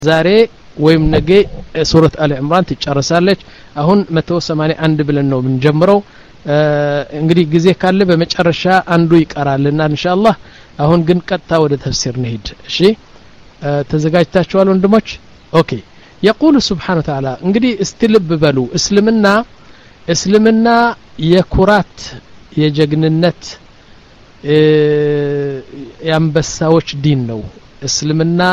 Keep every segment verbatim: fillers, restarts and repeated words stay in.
ዛሬ ወይም ነገ ሱረት አለ ኢምራን ትጨርሳለች አሁን መቶ ሰማንያ አንድ ብለን ነው ምንጀምረው እንግዲህ ጊዜ ካለ በመጨረሻ አንዱ ይቀራልና ኢንሻአላህ አሁን ግን ቀጥታ ወደ ተፍሲር እንሂድ እሺ ተዘጋጅታችኋል ወንድሞች ኦኬ يقول سبحانه وتعالى እንግዲህ እስቲልብ በሉ እስልምና እስልምና የኩራት የጀግንነት የአንበሳዎች ዲን ነው እስልምና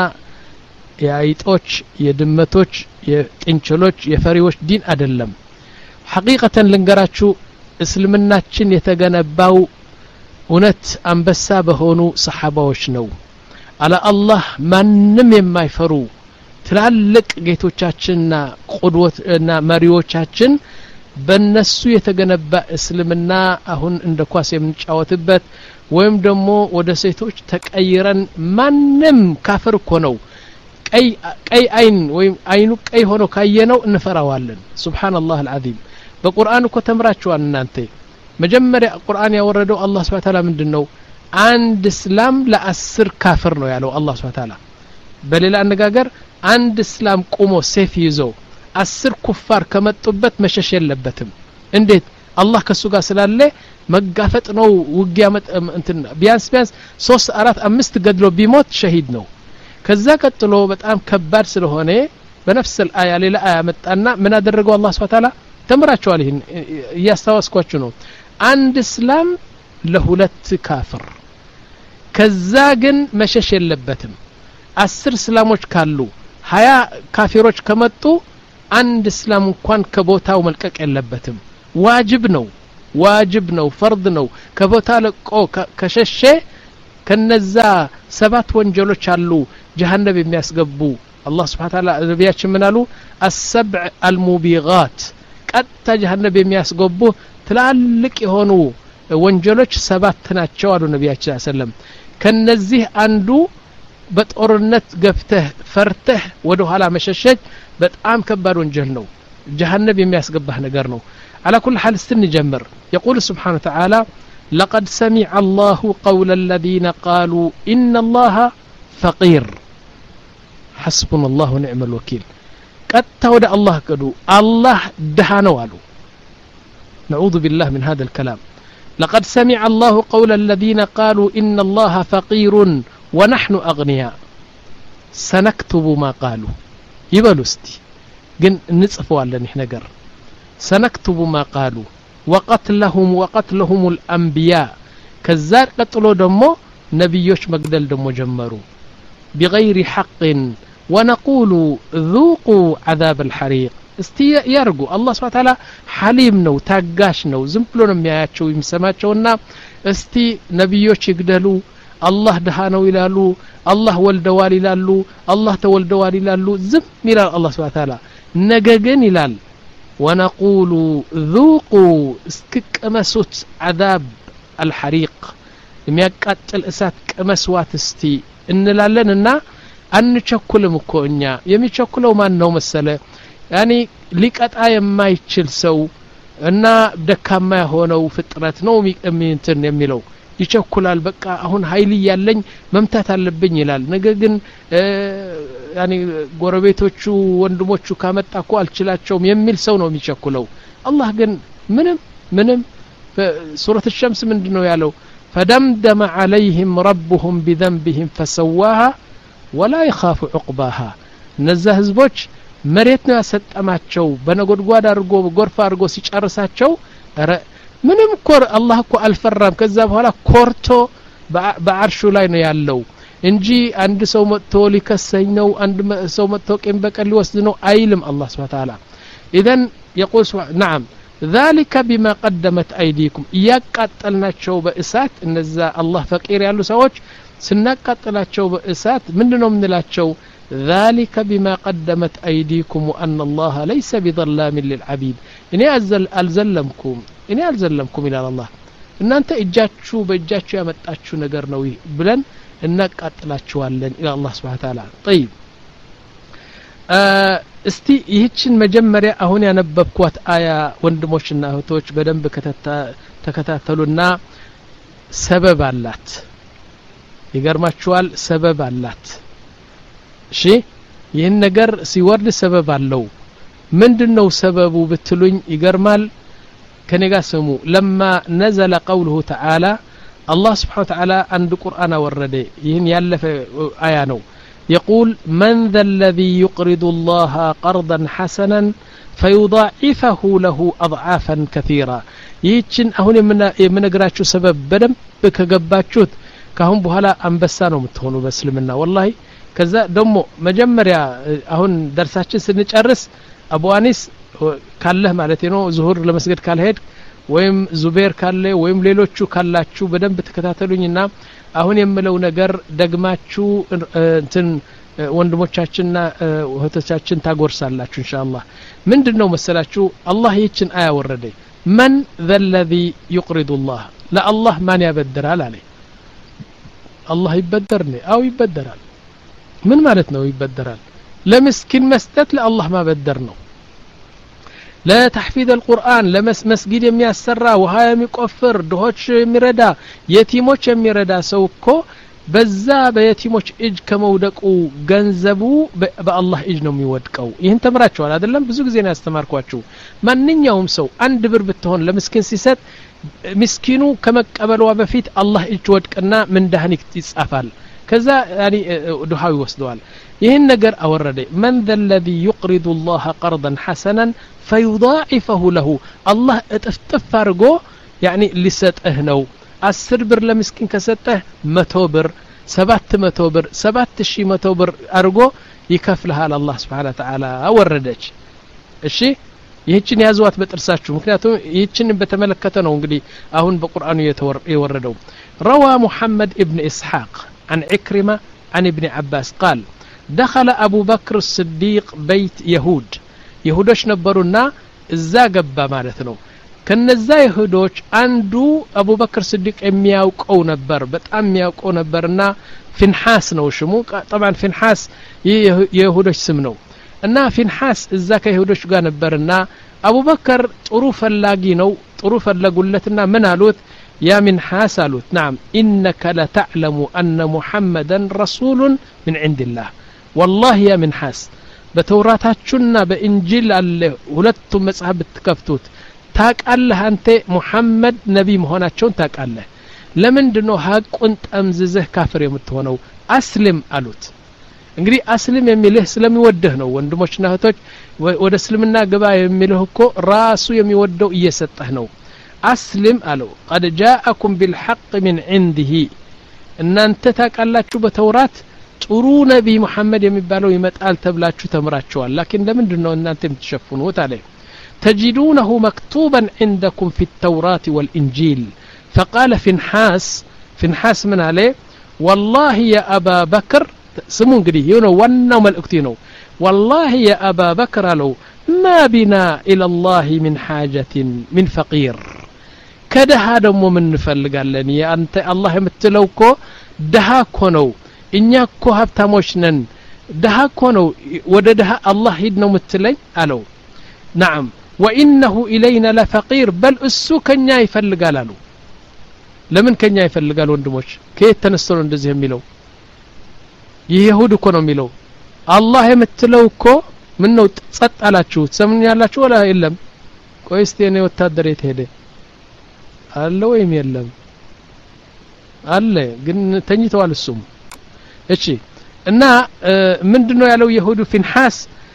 የአይጦች የድመቶች የጥንቸሎች የፈሪዎች ዲን አይደለም ሐቂቀተን ልንገራችሁ እስልምናችን የተገነባው እውነት አንበሳ በሆኑ ሰሃባዎች ነው አለ አላህ ማንንም የማይፈሩ ትላልቅ ጌቶቻችንና ቁድወትና መሪዎቻችን በእነሱ የተገነባ እስልምና አሁን እንደ ኳስ የምንጫወትበት ወይም ደግሞ ወደ ሴቶች ተቀይረን ማንንም ካፍር እኮ ነው ቀይ ቀይ አይን ወይም አይኑ ቀይ ሆኖ ካየነው እንፈራዋለን ሱብሃንአላህ አልዓዚም በቁርአን እኮ ተምራችኋል እናንተ መጀመሪያ ቁርአን ያወረደው አላህ Subhanahu Ta'ala ምንድነው አንድ እስላም ለአስር ካፍር ነው ያለው አላህ Subhanahu Ta'ala በሌላ አነጋገር አንድ እስላም ቆሞ ሴፍ ይዞ አስር ኩፋር ከመጡበት መሸሽ የለበትም እንዴት አላህ ከሱ ጋር ስላለ መጋፈጥ ነው ውጊያ እንትን ቢያንስ ቢያንስ ሶስት አራት አምስት ገድሎ ቢሞት ሸሂድ ነው ከዛ ቀጥሎ በጣም ከባድ ስለሆነ በነፍስ الآية ሌላ አያ መጣና ምን አደረገው አላህ Subhanahu Ta'ala ተምራችኋል ይሄን ያስተዋስኳችሁ ነው አንድ እስላም ለሁለት ካፍር ከዛ ግን መሸሽ የለበትም አስር እስላሞች ካሉ ሀያ ካፊሮች ከመጡ አንድ እስላም እንኳን ከቦታው መልቀቅ የለበትም ዋጅብ ነው ዋጅብ ነው ፈርድ ነው ከቦታ ለቆ ከሸሸ ከነዛ ሰባት ወንጀሎች አሉ ጀሃነም የሚያስገቡ አላህ Subhanahu Ta'ala ነብያችን ምን አሉ السبع الموبقات ቀጥታ ጀሃነም የሚያስገቡ ትላልቅ የሆኑ ወንጀሎች ሰባት ናቸው አሉ ነብያችን ሰለላሁ ከነዚህ አንዱ በጦርነት ገብተህ ፈርተህ ወደ ኋላ መሸሸግ በጣም ከባድ ወንጀል ነው ጀሃነም የሚያስገባህ ነገር ነው على كل حال استنجمر يقول سبحانه وتعالى لقد سمع الله قول الذين قالوا إن الله فقير حسبنا الله ونعم الوكيل قد تود الله كدو الله دهانو قالوا نعوذ بالله من هذا الكلام لقد سمع الله قول الذين قالوا إن الله فقير ونحن أغنياء سنكتب ما قالوا يبلو استي جن نصفوا على نحن قر سنكتب ما قالوا وقتلهم وقتلهم الأنبياء كذار قتلوا دمو نبيوش مقدل دمو جمروا بغير حق ونقول ذوقوا عذاب الحريق استي يرجو الله سبحانه وتعالى حليم نو تاقاش نو زنبلون مياتشو يمسماتشونا استي نبيوش يقدلوا الله دهانو يلالو الله والدوال يلالو الله تولدوال يلالو زم يلال الله سبحانه وتعالى نجاجن يلال ونقول ذوقوا اسكمسوت عذاب الحريق የሚያቃጥል እሳት ቀመስዋት እስቲ እንላለንና አንቸኩልም እኮ እኛ የሚቸኩለው ማን ነው መሰለ ያኒ ሊቀጣ የማይችል ሰው እና ደካማ የሆነው ፍጥረት ነው እንትን የሚለው ይቸኩላል በቃ አሁን ኃይል ያለኝ መምታት አለብኝ ይላል ነገር ግን ያኒ ጎረቤቶቹ ወንድሞቹ ካመጣኩ አልችላቸውም የሚል ሰው ነው የሚቸኩለው አላህ ግን ምንም ምንም ሱረት الشمس ምንድነው ያለው فدمدم عليهم ربهم بذنبهم فسواها ولا يخاف عقباها እነዛ ህዝቦች መሬት ነው ያሰጠማቸው በነጎድጓድ አድርጎ ጎርፍ አድርጎ ሲጨርሳቸው ምንም ኮር አላህ እኮ አልፈራም ከዛ በኋላ ኮርቶ በአርሹ ላይ ነው ያለው እንጂ አንድ ሰው መጥቶ ሊከሰኝ ነው አንድ ሰው መጥቶ ቂም በቀል ሊወስድ ነው አይልም አላህ Subhanahu Ta'ala اذن يقول نعم ذلك بما قدمت ايديكم ያቃጠልናቸው በእሳት እነዛ አላህ ፈቂር ያሉ ሰዎች ስናቃጠላቸው በእሳት ምንድነው ምንላቸው ذلك بما قدمت ايديكم وان الله ليس بظلام للعبيد እኔ አልዘለምኩም እኔ አልዘለምኩም ይላል አላህ እናንተ እጃችሁ በእጃችሁ ያመጣችሁ ነገር ነው ብለን እናቃጥላችኋለን ኢላ አላህ Subhanahu Ta'ala طيب እስቲ ይህችን መጀመሪያ አሁን ያነበብኳት አያ ወንድሞችና እህቶች በደንብ ተከታተሉና ሰበብ አላት ይገርማችኋል ሰበብ አላት እሺ ይህን ነገር ሲወርድ ሰበብ አለው ምንድነው ሰበቡ ብትሉኝ ይገርማል ከኔጋ ስሙ لما نزل قوله تعالى الله سبحانه وتعالى عند قرآن ورد ይህን ያለፈ አያ ነው يقول من ذا الذي يقرض الله قرضا حسنا فيضاعفه له أضعافا كثيرة ይህችን አሁን የምነግራችሁ ሰበብ በደንብ ከገባችሁት ካሁን በኋላ አንበሳ ነው የምትሆኑ በእስልምና والله ከዛ ደሞ መጀመሪያ አሁን ደርሳችን ስንጨርስ አቡ አኒስ ካለህ ማለት ነው ዙሁር ለመስገድ ካልሄድ ወይም ዙቤር ካለ ወይም ሌሎቹ ካላችሁ በደንብ ተከታተሉኝና አሁን የምለው ነገር ደግማችሁ እንትን ወንድሞቻችንና እህቶቻችን ታጎርሳላችሁ ኢንሻአላህ ምንድነው መሰላችሁ አላህ ይችን አያ ወረደ من ذا الذي يقرض الله لا الله ማን ያበድራል አለ الله ይበደርኒ አው ይበደራል ምን ማለት ነው ይበደራል ለምስኪን መስጠት ለአላህ ማበደር ነው ለተحفيظ القرآن ለመስ መስጊድ የሚያሰራ ውሃ የሚቆፍር ድሆች የሚረዳ የቲሞች የሚረዳ ሰው እኮ በዛ በየቲሞች እጅ ከመውደቁ ገንዘቡ በአላህ እጅ ነው የሚወድቀው ይህን ተምራችኋል አይደለም ብዙ ጊዜ ነው ያስተማርኳችሁ ማንኛውም ሰው አንድ ብር ብትሆን ለምስኪን ሲሰጥ ምስኪኑ ከመቀበሉ በፊት አላህ እጅ ወድቅና ምንዳህን ይጻፋል ከዛ ያኒ ዱሃው ይወስደዋል ይህን ነገር አወረደ من ذا الذي يقرض الله قرضا حسنا فيضاعفه له الله እጥፍጥፍ አርጎ ያኒ ሊሰጥህ ነው አስር ብር ለምስኪን ከሰጠህ መቶ ብር ሰባት መቶ ብር ሰባት ሺህ መቶ ብር አርጎ ይከፍልሃል አላህ Subhanahu Wa Ta'ala አወረደች እሺ ይህችን ያዟት በጥርሳችሁ ምክንያቱም ይህችን በተመለከተ ነው እንግዲህ አሁን በቁርአኑ የወረደው روى محمد ابن إسحاق عن عكرمة عن ابن عباس قال دخل أبو بكر الصديق بيت يهود يهودش نبرونا إزا قبا مالتنو كنزا يهودوش عندو أبو بكر الصديق يمياوقو نبر بتأم يمياوقو نبرنا فنحاس نوشمو طبعا فنحاس يهودش سمنو እና ፊንሐስ እዛ ከይሁዶች ጋር ነበርና አቡበከር ጥሩ ፈላጊ ነው ጥሩ ፈለጉለትና ምን አሉት ያ ሚንሐስ አሉት نعم انك لا تعلم ان محمدا رسول من عند الله والله يا منحاس በተውራታችሁና በእንጂል አለ ሁለቱም መጽሐፍ ብትከፍቱት ታቃለህ አንተ ሙሐመድ ነብይ መሆናቸውን ታቃለህ ለምንድነው ሐቁን ጠምዝዘህ ካፍር የምትሆነው አስልም አሉት እንግዲህ አስልም የሚልህ ስለሚወደህ ነው ወንድሞችና እህቶች ወደ እስልምና ገባ የሚልህ እኮ ራሱ የሚወደው እየሰጠህ ነው አስልም አለው قد جاءكم بالحق من عنده እናንተ ታቃላችሁ በተውራት ጥሩ ነብይ መሐመድ የሚባለው ይመጣል ተብላችሁ ተምራችኋል لكن ለምንድነው እናንተ የምትሸፍኑት አለ تجدونه مكتوبا عندكم في التوراة والإنجيل فقال فنحاس فنحاس من عليه والله يا أبا بكر سمو انقدي يونو ونو ملئكتينو والله يا أبا بكر لو ما بنا إلى الله من حاجة من فقير كدها دمو من نفلقال لني أنت الله يمتلوكو دها كونو إنياكو هبتاموشنن دها كونو وددها الله يدنو متلي ألو نعم وإنه إلينا لفقير بل أسو كنيا يفلقال له لمن كنيا يفلقال وندموش كيف تنسترون دزيهم ميلو يهود እኮ ነው የሚለው አላህ የምትለው እኮ ምን ነው ጸጥ አላችሁ ሰምን ያላችሁ ወላ የለም ቆይስ የኔ ወታደር የት ሄደ አለ ወይም የለም አለ ግን ተኝተዋል እሱም እሺ እና ምንድነው ያለው ይሁዱ ፊንሐስ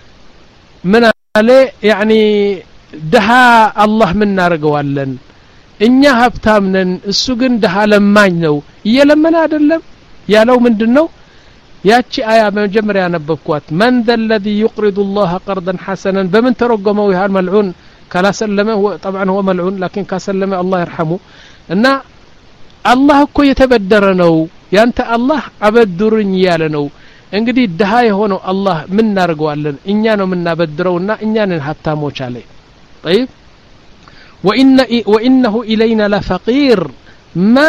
ምን አለ يعني ደሃ አላህ ምን እናርገዋለን እኛ ሀብታም ነን እሱ ግን ደሃ ለማኝ ነው እየለመነ አይደለም ያለው ምንድነው ያቺ አያ መጀመሪያ ያነበብኳት من ذا الذي يقرض الله قرضا حسنا بمن ترجمه يا الملعون كلا سلمه طبعا هو ملعون لكن كسلمه الله يرحمه ان الله እኮ የተበደረ ነው ያንተ አላህ አበድሩኝ ያለ ነው እንግዲህ ደሃ የሆነው አላህ ምን እናርገዋለን እኛ ነው ምናበድረውና እኛ ነን ሀብታሞች አለ طيب وان وانه الينا لفقير ما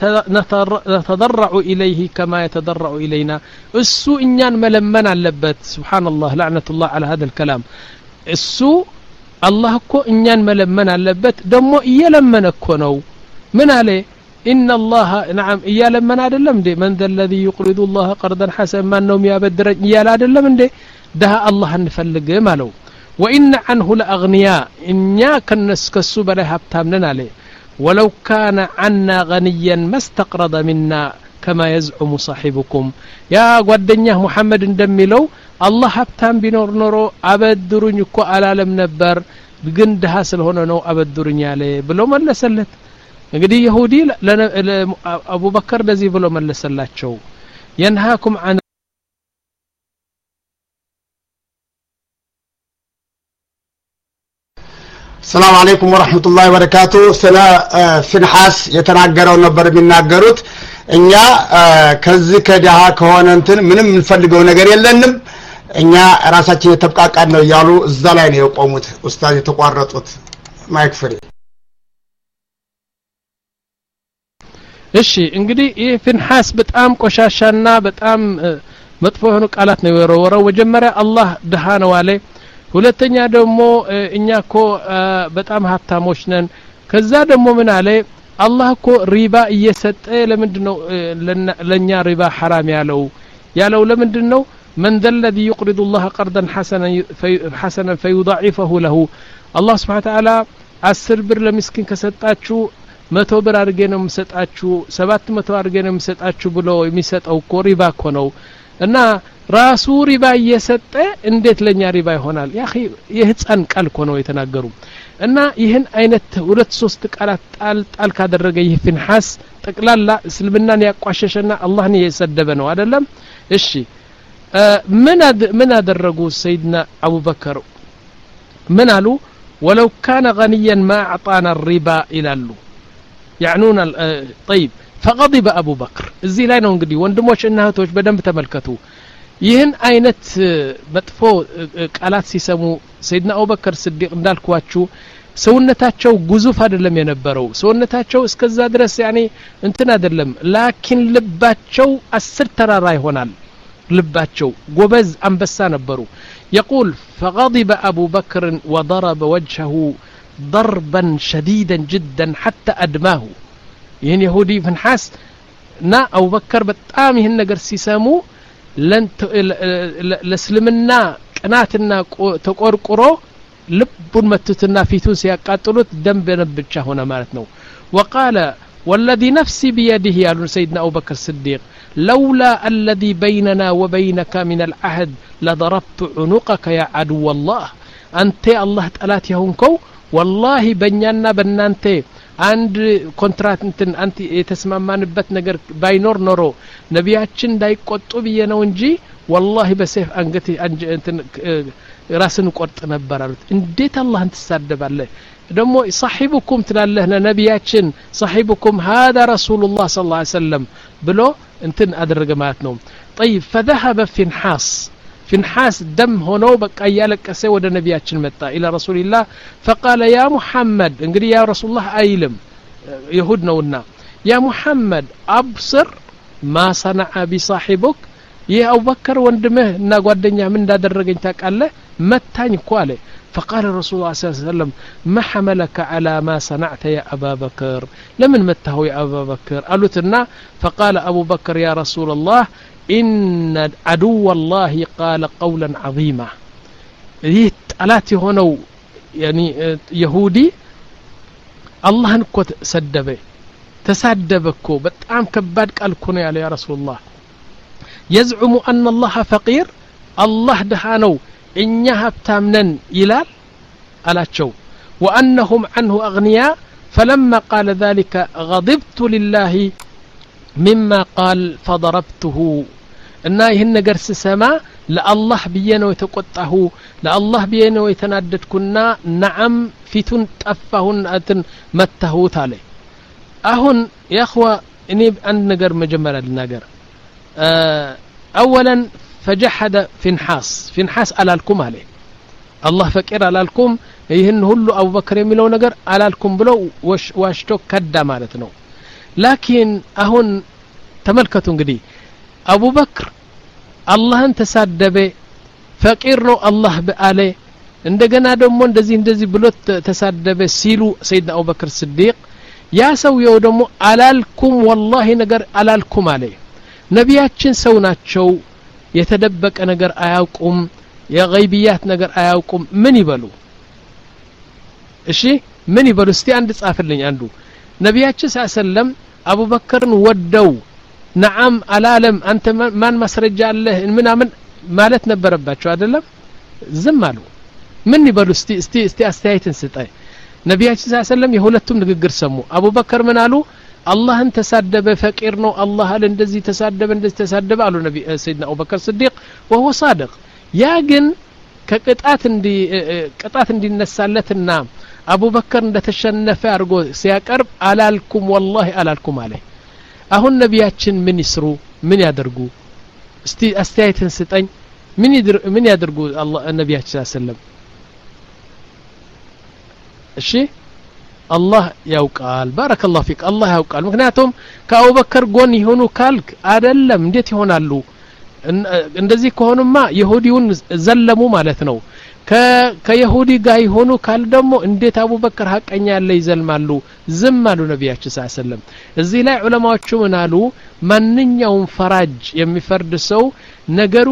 نتضرع إليه كما يتضرع إلينا السوء إنيان ملمن علبت سبحان الله لعنة الله على هذا الكلام السوء الله كو إنيان ملمن علبت دمو إيالمن كونو من عليه إن الله نعم إيالمن عدلم دي من ذا الذي يقرض الله قرضا حسنا ما نوم يابدر إيال عدلم دي ده الله نفلق مالو وإن عنه لأغنياء إنيا كنس كسو بلا هبتامنا عليه ولو كان عنا غنيا ما استقرض منا كما يزعم صاحبكم يا ጓደኛህ محمد እንደሚለው አላህ ሀብታም ቢኖር ኖሮ አበድሩኝ እኮ አላለም ነበር ግን ደሃ ስለሆነ ነው አበድሩኝ ያለ ብሎ መለሰለት እንግዲህ ይሁዲ ለአቡበከር ለዚህ ብሎ መለሰላቸው ينهاكم عن السلام عليكم ورحمة الله وبركاته سلا فنحاس يتناقروا نبر بيناقروت እኛ ከዚህ ከደሃ ከሆነ እንትን ምንም እንፈልገው ነገር የለንም እኛ ራሳችን የተብቃቃን ነው ያሉ እዛ ላይ ነው የቆሙት ኡስታዝ የተቋረጡት ማይክ ፍሪ እሺ እንግዲህ ይህ ፍንሐስ በጣም ቆሻሻና በጣም መጥፎ ሆኖ ቃላት ነው የወረወረው መጀመሪያ አላህ ደሃ ነው አለ ሁለተኛ ደግሞ እኛኮ በጣም ሀብታሞች ነን ከዛ ደግሞ ምን አለ الله كو ربا يسط لمندنو لنيا ربا حرام يالو يالو لمندنو من ذا الذي يقرض الله قرضا حسنا في حسنا فيضاعفه له الله سبحانه وتعالى عشر بر لمسكين كسطاچو مئة بر አርገ ነው መስጣቹ ሰባት መቶ አርገ ነው መስጣቹ ብሎ የሚሰጠው ኮ ሪባ ኮ ነው እና ራሱ ሪባ እየሰጠ እንዴት ለኛ ሪባ ይሆናል ያ اخي የህፃን ቃል ኮ ነው የተናገሩ እና ይህን አይነት ሁለት ሶስት ቃላት ጣል ጣል ካደረገ ይህ ፍንሐስ ጠቅላላ እስልምናን ያቋሸሸና አላህን የሰደበ ነው አይደለም እሺ ምን ምን አደረጉ ሰይድና አቡበከር ምን አሉ ولو كان غنيا ما اعطانا الربا ይላሉ يعنون طيب فغضب ابو بكر እዚህ ላይ ነው እንግዲህ ወንድሞች እና እህቶች በደንብ ተመልከቱ ይህን አይነት መጥፎ ቃላት ሲሰሙ ሰይድና አቡበከር ስዲቅ እንዳልኳችሁ ሰውነታቸው ጉዙፍ አይደለም የነበረው ሰውነታቸው እስከዛ ድረስ ያኔ እንትን አይደለም ላኪን ልባቸው አስር ተራራ ይሆናል ልባቸው ጎበዝ አንበሳ ነበሩ يقول فغضب ابو بكر وضرب وجهه ضربا شديدا جدا حتى ادماه ይህን ይሁዲ ፍንሐስ ና አቡበከር በጣም ይህን ነገር ሲሰሙ ለእስልምና ቅናትና ተቆርቆሮ ልቡን መትትና ፊቱን ሲያቃጥሉት ደም በነብቻ ሆነ ማለት ነው وقال والذي نفسي بيده يا سيدنا ابو بكر الصديق لولا الذي بيننا وبينك من العهد لضربت عنقك يا عدو الله انت الله طلات يهونكو والله በእኛና በእናንተ አንድ ኮንትራት እንትን አንተ የተስማማንበት ነገር ባይኖር ኖሮ ነቢያችን እንዳይቆጡ ብዬ ነው እንጂ والله በሰይፍ አንገት እንትን ራስን ቆርጥ ነበር አሉት እንዴት አላህን ተሳደባለህ ደግሞ صاحبكم ትላለህ ነቢያችን صاحبكم هذا رسول الله صلى الله عليه وسلم ብሎ እንትን አደረገ ማለት ነው طيب فذهب فنحاس فنحاس دم هونو بقى يالكسه ወደ ነቢያችን መጣ الى رسول الله فقال يا محمد እንግዲህ يا رسول الله አይልም ይሁድ ነውና يا محمد ابصر ما صنع بصاحبك ይህ አቡበከር ወንድምህ እና ጓደኛ ምን እንዳደረገኝ ታውቃለህ መታኝ እኮ አለ فقال الرسول صلى الله عليه وسلم ما حملك على ما صنعت يا أبا بكر لمن مته يا أبا بكر قالتنا فقال أبو بكر يا رسول الله إن عدو الله قال قولا عظيما يتألاتي هنا يعني يهودي الله نكو سدبه تسدبكو بتعام كباد قال كنا يا رسول الله يزعم أن الله فقير الله دهانو إنها هبتامنن يلال على شو وأنهم عنه أغنياء فلما قال ذلك غضبت لله مما قال فضربته إنه هن قرس سما لا الله بينا ويتقطعه لا الله بينا ويتنادد كنا نعم فيتن تأفهن أتن متهوت عليه أهن يا أخوة إني أن نقر مجمل النقر أه أولا فجحد فنحاس فنحاس على لكم عليه الله فكر على لكم ይህን ሁሉ አቡበከር የሚለው ነገር አላልኩም ብለው ዋሽቶ ከዳ ማለት ነው ላኪን አሁን ተመልከቱ እንግዲህ አቡበክር አላህን ተሳደበ ፈቂር ነው አላህ በአለ እንደገና ደግሞ እንደዚህ እንደዚህ ብሎ ተሳደበ ሲሉ ሰይድና አቡበክር ስዲቅ ያ ሰውየው ደግሞ አላልኩም والله ነገር አላልኩም አለ ነቢያችን ሰው ናቸው የተደበቀ ነገር አያውቁም የገይብያት ነገር አያውቁም ምን ይበሉ እሺ ምን ይበሉ እስቲ አንድ ጻፍልኝ አንዱ ነብያችን ሰለላም አቡበከርን ወደው ነዓም አላለም አንተ ማን ማስረጃ አለ ምናምን ማለት ነበረባቸው አይደለም ዝም አሉ ምን ይበሉ እስቲ እስቲ እስቲ አስተያየትን ስጠይ ነብያችን ሰለላም የሁለቱም ንግግር ሰሙ አቡበከር ምን አሉ አላህን ተሳደበ ፈቂር ነው አላህ አለ እንደዚህ ተሳደበ እንደዚህ ተሳደበ አሉ ነቢ ሰይድና አቡበከር ስዲቅ ወሆ صادق ያ ግን ከቅጣት እንዲ ቅጣት እንዲነሳለትና አቡበከር እንደተሸነፈ አርጎ ሲያቀርብ አላልኩም والله አላልኩም አለ አሁን ነብያችን ምን ይስሩ ምን ያደርጉ እስቲ አስተያየትን ስጠኝ ምን ይድር ምን ያደርጉ አላህ ነብያችን ሰለላም እሺ አላህ ያውቃል ባረከላሁ ፊክ አላህ ያውቃል ምክንያቱም ከአቡበከር ጎን ይሆኑ ካልክ አይደለም እንዴት ይሆናሉ እንደዚህ ከሆኑማ ይሁዲውን ዘለሙ ማለት ነው ከይሁዲ ጋር ይሆኑ ካል ደግሞ እንዴት አቡበከር ሐቀኛ ያለ ይዘልማሉ ዝም አሉ ነብያችን ሰለላም እዚህ ላይ ዑለማዎቹ ምን አሉ ማንኛውም ፈራጅ የሚፈርድ ሰው ነገሩ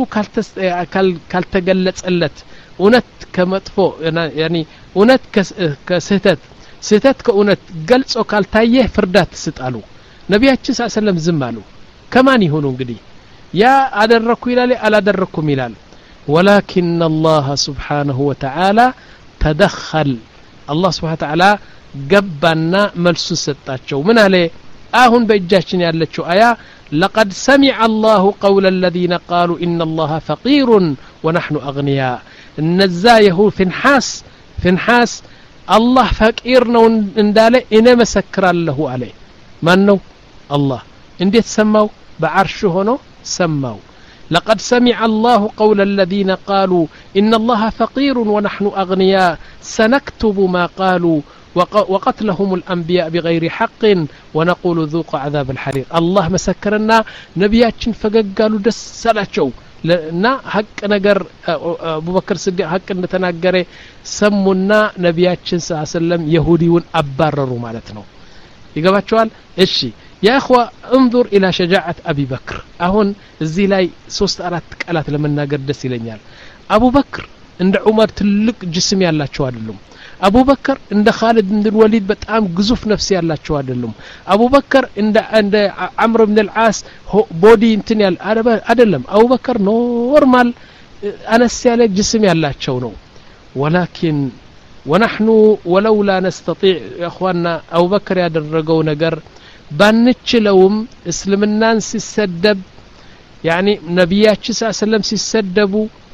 ካልተገለጸለት እውነት ከመጥፎ ያኒ እውነት ከስህተት ስህተት ከእውነት ገልጾ ካልታየ ፍርዳት ስጣሉ ነብያችን ሰለላም ዝም አሉ ከማን ይሆኑ እንግዲህ ያ አደረኩ ይላል አላደረኩም ይላል ولكن الله سبحانه وتعالى تدخل الله سبحانه وتعالى جبنا ملس سطاچو من عليه አሁን በእጃችን ያለችው አያ لقد سمع الله قول الذين قالوا ان الله فقير ونحن اغنياء እነዛ ይሁን ፍንሐስ ፍንሐስ الله فقير ነው እንዳለ እኔ መሰክራለሁ አለ ማን ነው አላህ እንዴት ሰማው በአርሽ ሆኖ ሰማው لقد سمع الله قول الذين قالوا إن الله فقير ونحن أغنياء سنكتب ما قالوا وقتلهم الأنبياء بغير حق ونقول ذوقوا عذاب الحريق الله مسكرنا نبياتشن فقالوا دسالاتشو نا حق نجر أبو بكر الصديق حق نتناجره سمونا نبياتشن صلى الله عليه وسلم يهوديون أبرروا مالتنا يقبل إيشي يا أخوة انظر إلى شجاعة أبي بكر أهون زي لاي سوست أرات قالات لمن ناقر دس إلينيال أبو بكر عند عمر تلك جسم يالله شواد اللهم أبو بكر عند خالد بن الوليد بتأم قزوف نفسي يالله شواد اللهم أبو بكر عند عند عمرو بن العاص بودي انتنيال أدلم أبو بكر نورمال أنا السيالة جسم يالله شونو ولكن ونحن ولولا نستطيع يا أخواننا أبو بكر يادرقو نقر ባንችለውም እስልምናን ሲሰደብ ያኒ ነብያችን ሰለላም ሲሰደቡ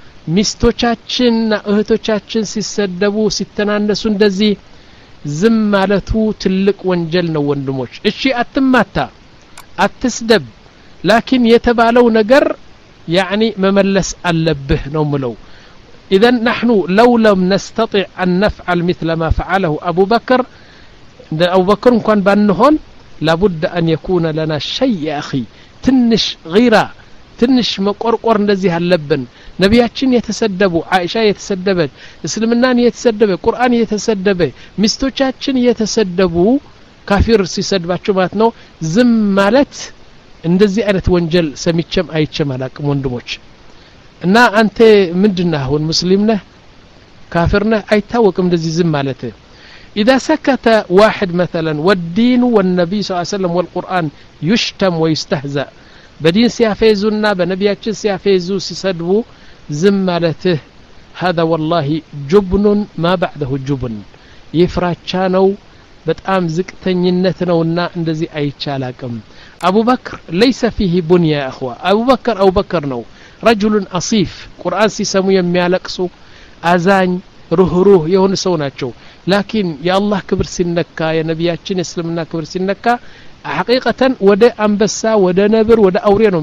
ሚስቶቻችንና እህቶቻችን ሲሰደቡ ሲተናነሱ እንደዚህ ዝም ማለቱ ትልቅ ወንጀል ነው ወንድሞች እሺ አትማታ አትስደብ ላኪን የተባለው ነገር ያኒ መመለስ አለብህ ነው ምለው اذا نحن لو لم نستطيع ان نفعل مثل ما فعله ابو بكر ابو بكر كان بانهون لابد أن يكون لنا شيء يا أخي تنش غيرة تنش مقرقر እንደዚህ አለብን ነብያችን የተሰደቡ አይሻ የተሰደበች እስልምናን የተሰደበ ቁርአን የተሰደበ ሚስቶቻችን የተሰደቡ ካፊር ሲሰድባቸው ማለት ነው ዝም ማለት እንደዚህ አይነት ወንጀል ሰሚቸም አይቸም አላቅም ወንድሞች እና አንተ ምንድነህ አሁን ሙስሊም ነህ ካፊር ነህ አይታወቅም እንደዚህ ዝም ማለት إذا سكت واحد مثلا والدين والنبي صلى الله عليه وسلم والقرآن يشتم ويستهزأ بدين سيافيزنا بنبياتش سيافيزو سيسدبو زمالته هذا والله جبن ما بعده جبن يفراتشانو بتأم زكتنينتنونا اندزي أي تشالاكم أبو بكر ليس فيه بنية يا أخوة أبو بكر أو بكر نو رجل أصيف قرآن سيسمو يميالكسو أزاني روح روح يهون سوناتشو لكن يا الله كبر سنكا يا نبياتشن اسلمنا كبر سنكا حقيقة ودا أنبسا ودا نبر ودا أوريانو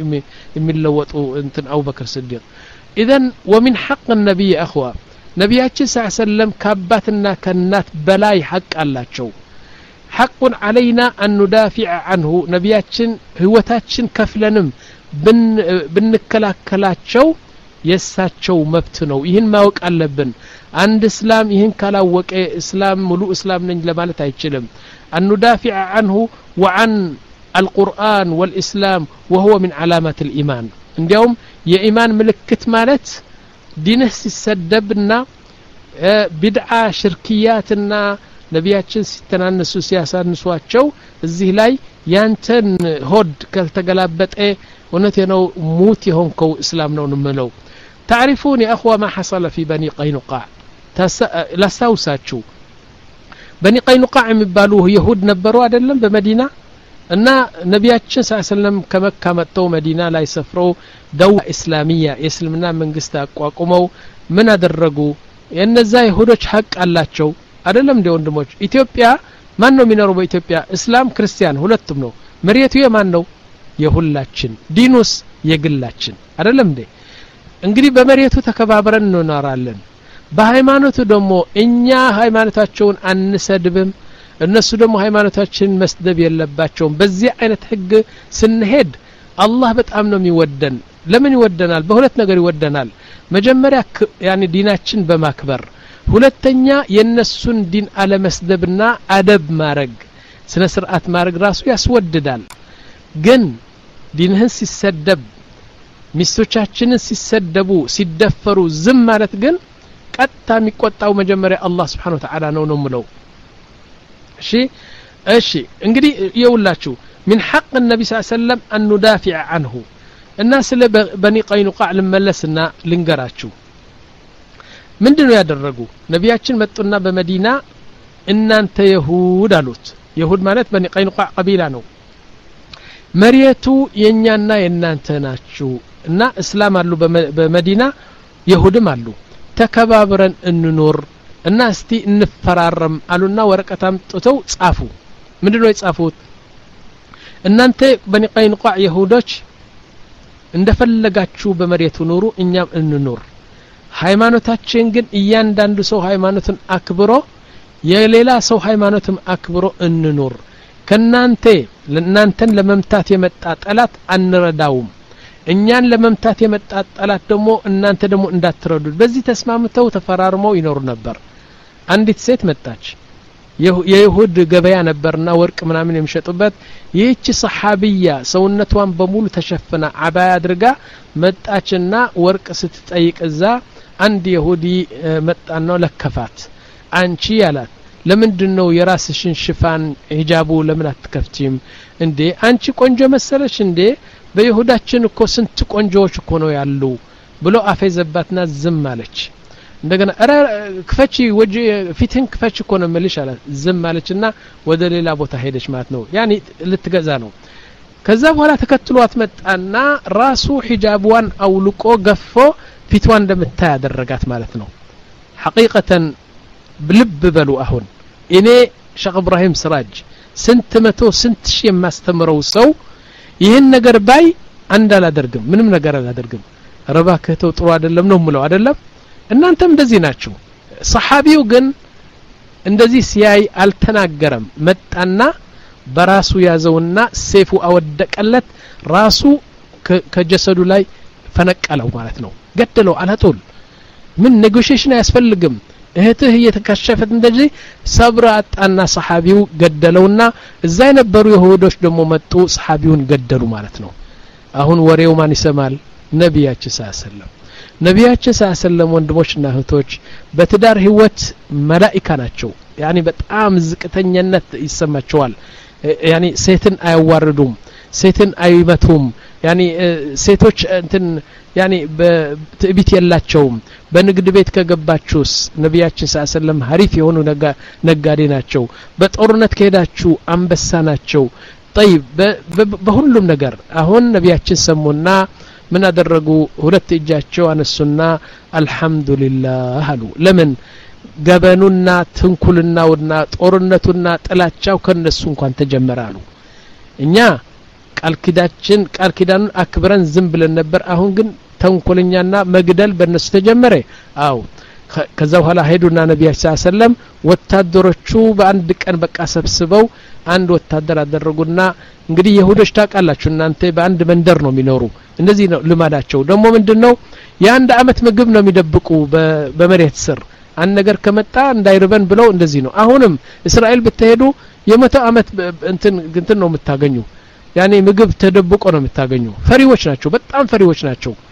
من لوطو انتن أبو بكر الصديق إذن ومن حق النبي يا أخوة نبياتشن صلى الله عليه وسلم كاباتنا كنات بلاي حق الله شو حق علينا أن ندافع عنه نبياتشن هوتاتشن كفلنم بن بنكلاكلاتشو የሳቸው መብት ነው ይሄን ማወቅ አለብን አንድ እስላም ይሄን ካላወቀ እስላም ሙሉ እስላም ነኝ ለማለት አይችልም አንዳፊع عنه وعن القرآن والإسلام وهو من علامات الإيمان እንዲያውም የኢማን ምልክት ማለት ዲንህ ሲሰደብና ቢድዓ ሽርክያትና ነቢያችን ሲተናነሱ ሲያሳንሷቸው እዚህ ላይ ያንተን ሆድ ካልተገላበጠ እውነቴ ነው ሙት የሆንከው እስላም ነው እንምለው تعرفون يا اخوه ما حصل في بني قينقاع لا ساوساچو بني قينقاع የሚባሉ ይሁድ ነበሩ አይደለም በመዲና እና ነቢያችን ሰለላሁ ዐለይሂ ወሰለም ከመካ መጥተው መዲና ላይ ሰፍረው ደው እስላሚያ የእስልምና መንግስት አቋቁመው ምን አደረጉ የነዛ ይሁዶች ሐቅ አላቸው አይደለም እንደ ወንድሞች ኢትዮጵያ ማን ነው የሚኖረው በኢትዮጵያ እስላም ክርስቲያን ሁለቱም ነው መሪየቱ የማን ነው የሁላችን ዲኑስ የግላችን አይደለም እንዴ እንግዲህ በመሪየቱ ተከባብረን እንኖራለን በሃይማኖቱ ደግሞ እኛ ሃይማኖታቸውን አንሰድብም እነሱ ደግሞ ሃይማኖታችንን መስደብ የለባቸውም በዚህ አይነት ህግ ስንሄድ አላህ በጣም ነው የሚወደን ለምን ይወደናል በሁለት ነገር ይወደናል መጀመሪያ ያኒ ዲናችን በማክበር ሁለተኛ የነሱን ዲን አለመስደብና አደብ ማረግ ስነ ስርዓት ማረግ ራሱ ያስወድዳል ግን ዲንህን ሲሰደብ ሚስቶቻችንን ሲሰደቡ ሲደፈሩ ዝም ማለት ግን ቀጥታ የሚቆጣው መጀመሪያ አላህ Subhanahu Wa Ta'ala ነው ነው ምለው እሺ እሺ እንግዲህ ይውላችሁ من حق النبي صلى الله عليه وسلم أن ندافع عنه الناس اللي بني قينقاع لملسنا لنقراችሁ ምንድነው ያደረጉ ነቢያችን መጡና በመዲና እናንተ ይሁድ አሉት ይሁድ ማለት በኒ ቀይኑቃዕ ቀቢላ ነው መሪየቱ የኛና የናንተ ናችሁ እና እስላም አሉ በመዲና ይሁድም አሉ ተከባብረን እንኖር እና እስቲ እንፈራረም አሉና ወረቀት አምጥተው ጻፉ ምንድነው የጻፉት እናንተ በኒ ቀይኑቃዕ ይሁዶች እንደፈለጋችሁ በመሪየቱ ኑሩ እኛም እንኖር ሃይማኖታችን ግን እያንዳንዱ ሰው ሃይማኖትን አክብሮ የሌላ ሰው ሃይማኖትም አክብሮ እንኖር ከናንተ ለናንተን ለመምታት የመጣ ጠላት አንረዳውም እኛን ለመምታት የመጣ ጠላት ደግሞ እናንተ ደግሞ እንዳትረዱ በዚህ ተስማምተው ተፈራርመው ይኖር ነበር አንዲት ሴት መጣች የይሁድ ገበያ ነበርና ወርቅ ምናምን የሚሸጡበት ይህች ሰሃቢያ ሰውነቷን በሙሉ ተሸፈና አባያ አድርጋ መጣችና ወርቅ ስትጠይቅ እዛ አንድ ይሁዲ መጣና ለከፋት አንቺ ያላት ለምንድነው የራስሽን ሽፋን ሂጃቡ ለምን አትከፍቺም እንዴ አንቺ ቆንጆ መሰለሽ እንዴ በይሁዳችን እኮ ስንት ቆንጆዎች እኮ ነው ያሉ ብሎ አፈዘባትና ዝም አለች እንደገና አረ ክፈቺ ወጂ ፊትን ክፈቺ እኮ ነው መልሽ አላት ዝም አለችና ወደ ሌላ ቦታ ሄደች ማለት ነው ያኒ ልትገዛ ነው ከዛ በኋላ ተከትሏት መጣና ራሱ ሂጃቧን አውልቆ ገፎ ፊቷን እንደምታይ ያደረጋት ማለት ነው ሐቂቀተን ብልብ በሉ አሁን እኔ ሸኽ ኢብራሂም ስራጅ ስንት መቶ ስንት ሺህ የማስተምረው ሰው ይሄን ነገር ባይ አንድ አላደርግም ምንም ነገር አላደርግም ረባከህ ተው ጥሩ አይደለም ነው ምለው አይደለም እናንተም እንደዚህ ናችሁ ሰሃቢው ግን እንደዚህ ሲያይ አልተናገረም መጣና በራሱ ያዘውና ሰይፉ አወደቀለት ራሱ ከጀሰዱ ላይ ፈነቀለው ማለት ነው ገደለው አላጦል ምን ኔጎሺዬሽን አያስፈልግም እህትህ እየተከሸፈት እንደዚህ ሰብር አጣና ሰሃቢው ገደለውና እዛ የነበሩ ይሁዶች ደግሞ መጡ ሰሃቢውን ገደሉ ማለት ነው አሁን ወሬው ማን ይሰማል ነብያችን ሰለላሁ ዐለይሂ ወሰለም ነብያችን ሰለላሁ ዐለይሂ ወሰለም ወንድሞችና እህቶች በትዳር ህይወት መላእክት ናቸው ያኒ በጣም ዝቅተኛነት ይሰማቸዋል ያኒ ሴትን አያዋርዱም ሴትን አይመቱም ያኒ ሴቶች እንትን ያኒ በትዕቢት የላቸውም በንግድ ቤት ከገባችሁስ ነብያችን ሰለላሁ ዐለይሂ ወሰለም ሐሪፍ የሆኑ ነጋዴ ናቸው በጦርነት ከሄዳችሁ አንበሳ ናቸው طيب በሁሉም ነገር አሁን ነብያችን ሰሙና ምን አደረጉ ሁለት እጃቸው አነሱና አልহামዱሊላህ አሉ ለምን ገበኑና ትንኩልናውና ጦርነቱና ጥላቻው ከነሱ እንኳን ተጀመራሉ እኛ ቃልኪዳችን ቃልኪዳን አክብረን ዝም ብለን ነበር አሁን ግን ተንኮለኛና መግደል በእነሱ ተጀመረ አው ከዛ በኋላ ሄዱና ነብያችን ሰለላሁ ዐለይሂ ወሰለም ወታደሮቹ በአንድ ቀን በቃ ሰብስበው አንድ ወታደር አደረጉና እንግዲህ ይሁዶች ታውቃላችሁ እናንተ በአንድ መንደር ነው የሚኖሩ እንደዚህ ነው ልማዳቸው ደግሞ ምንድነው የአንድ አመት ምግብ ነው የሚደብቁ በመሬት ስር አንድ ነገር ከመጣ እንዳይርበን ብለው እንደዚህ ነው አሁንም እስራኤል ብትሄዱ የመቶ አመት እንትን እንትን ነው የምታገኙ ያኔ ምግብ ተደብቆ ነው የምታገኙ ፈሪዎች ናቸው በጣም ፈሪዎች ናቸው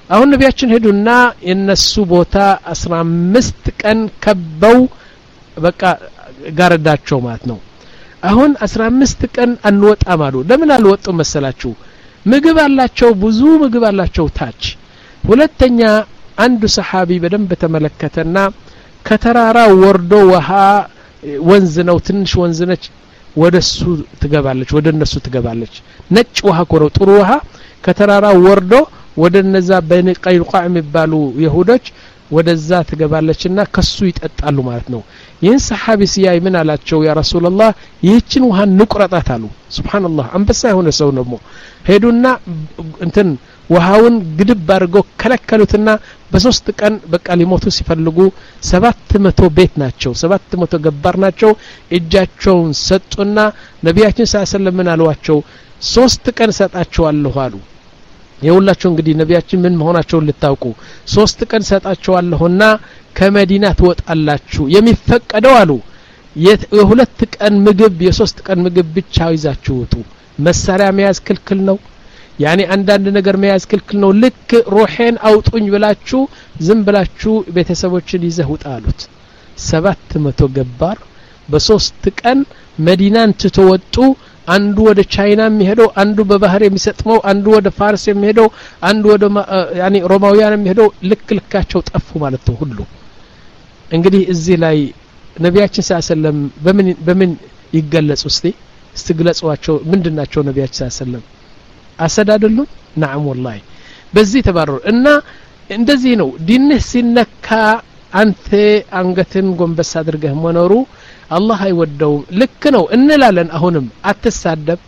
አሁን ነቢያችን ሄዱና የነሱ ቦታ አስራ አምስት ቀን ከበው በቃ ጋረዳቸው ማለት ነው አሁን አስራ አምስት ቀን አንወጣም አሉ ለምን አልወጡ መሰላችሁ ምግብ አላቸው ብዙ ምግብ አላቸው ታች ሁለተኛ አንዱ ሰሃቢ በደንብ ተመለከተና ከተራራ ወርዶ ውሃ ወንዝ ነው ትንሽ ወንዝ ነች ወደሱ ትገባለች ወደነሱ ትገባለች ነጭ ውሃ ኮሮ ጥሩ ውሃ ከተራራ ወርዶ ወደነዛ በኒ ቀይልቃዕ የሚባሉ ይሁዶች ወደዛ ትገባለችና ከሱ ይጠጣሉ ማለት ነው ይህን ሰሃቢ ሲያይ ምን አላቸው ያ ረሱላህ ይህችን ውሃ ንቁረጣት አሉ ሱብሃንአላህ አንበሳ የሆነ ሰው ነው ሄዱና እንትን ውሃውን ግድብ አድርገው ከለከሉትና በሶስት ቀን በቃ ሊሞቱ ሲፈልጉ ሰባት መቶ ቤት ናቸው ሰባት መቶ ገባር ናቸው እጃቸውን ሰጡና ነቢያችን ሰለላሁ ዐለይሂ ወሰለም ምን አሏቸው ሶስት ቀን ሰጣቸዋለሁ አሉ የሁላችሁ እንግዲህ ነቢያችን ምን መሆናቸውን ልታውቁ ሶስት ቀን ሰጣቸዋለሁና ከመዲና ትወጣላችሁ የሚፈቀደው አሉ የሁለት ቀን ምግብ የሶስት ቀን ምግብ ብቻ ይዛችሁ ውጡ መሳሪያ መያዝ ክልክል ነው ያኒ አንዳንድ ነገር መያዝ ክልክል ነው ልክ ሩሄን አውጡኝ ብላችሁ ዝም ብላችሁ ቤተሰቦችን ይዘው ጣሉት ሰባት መቶ ገባር በሶስት ቀን መዲናን ተወጡ አንዱ ወደ ቻይና የሚሄደው አንዱ በባህር የሚሰጥመው አንዱ ወደ ፋርስ የሚሄደው አንዱ ወደ ያኒ ሮማውያን የሚሄደው ልክ ልካቸው ጠፉ ማለት ነው ሁሉ እንግዲህ እዚህ ላይ ነቢያችን ሰለላሁ ዐለይሂ ወሰለም በምን በምን ይገለጹ እስቲ استغلصዋቸው ምንድናቸው ነቢያችን ሰለላሁ ዐለይሂ ወሰለም አሰድ አይደሉም نعم والله በዚህ ተባረሩ እና እንደዚህ ነው ዲንህ ሲነካ አንተ አንገትን ጎንበስ አድርገህ መኖሩ አላህ አይወደው ልክ ነው እንላለን አሁንም አትሳደብ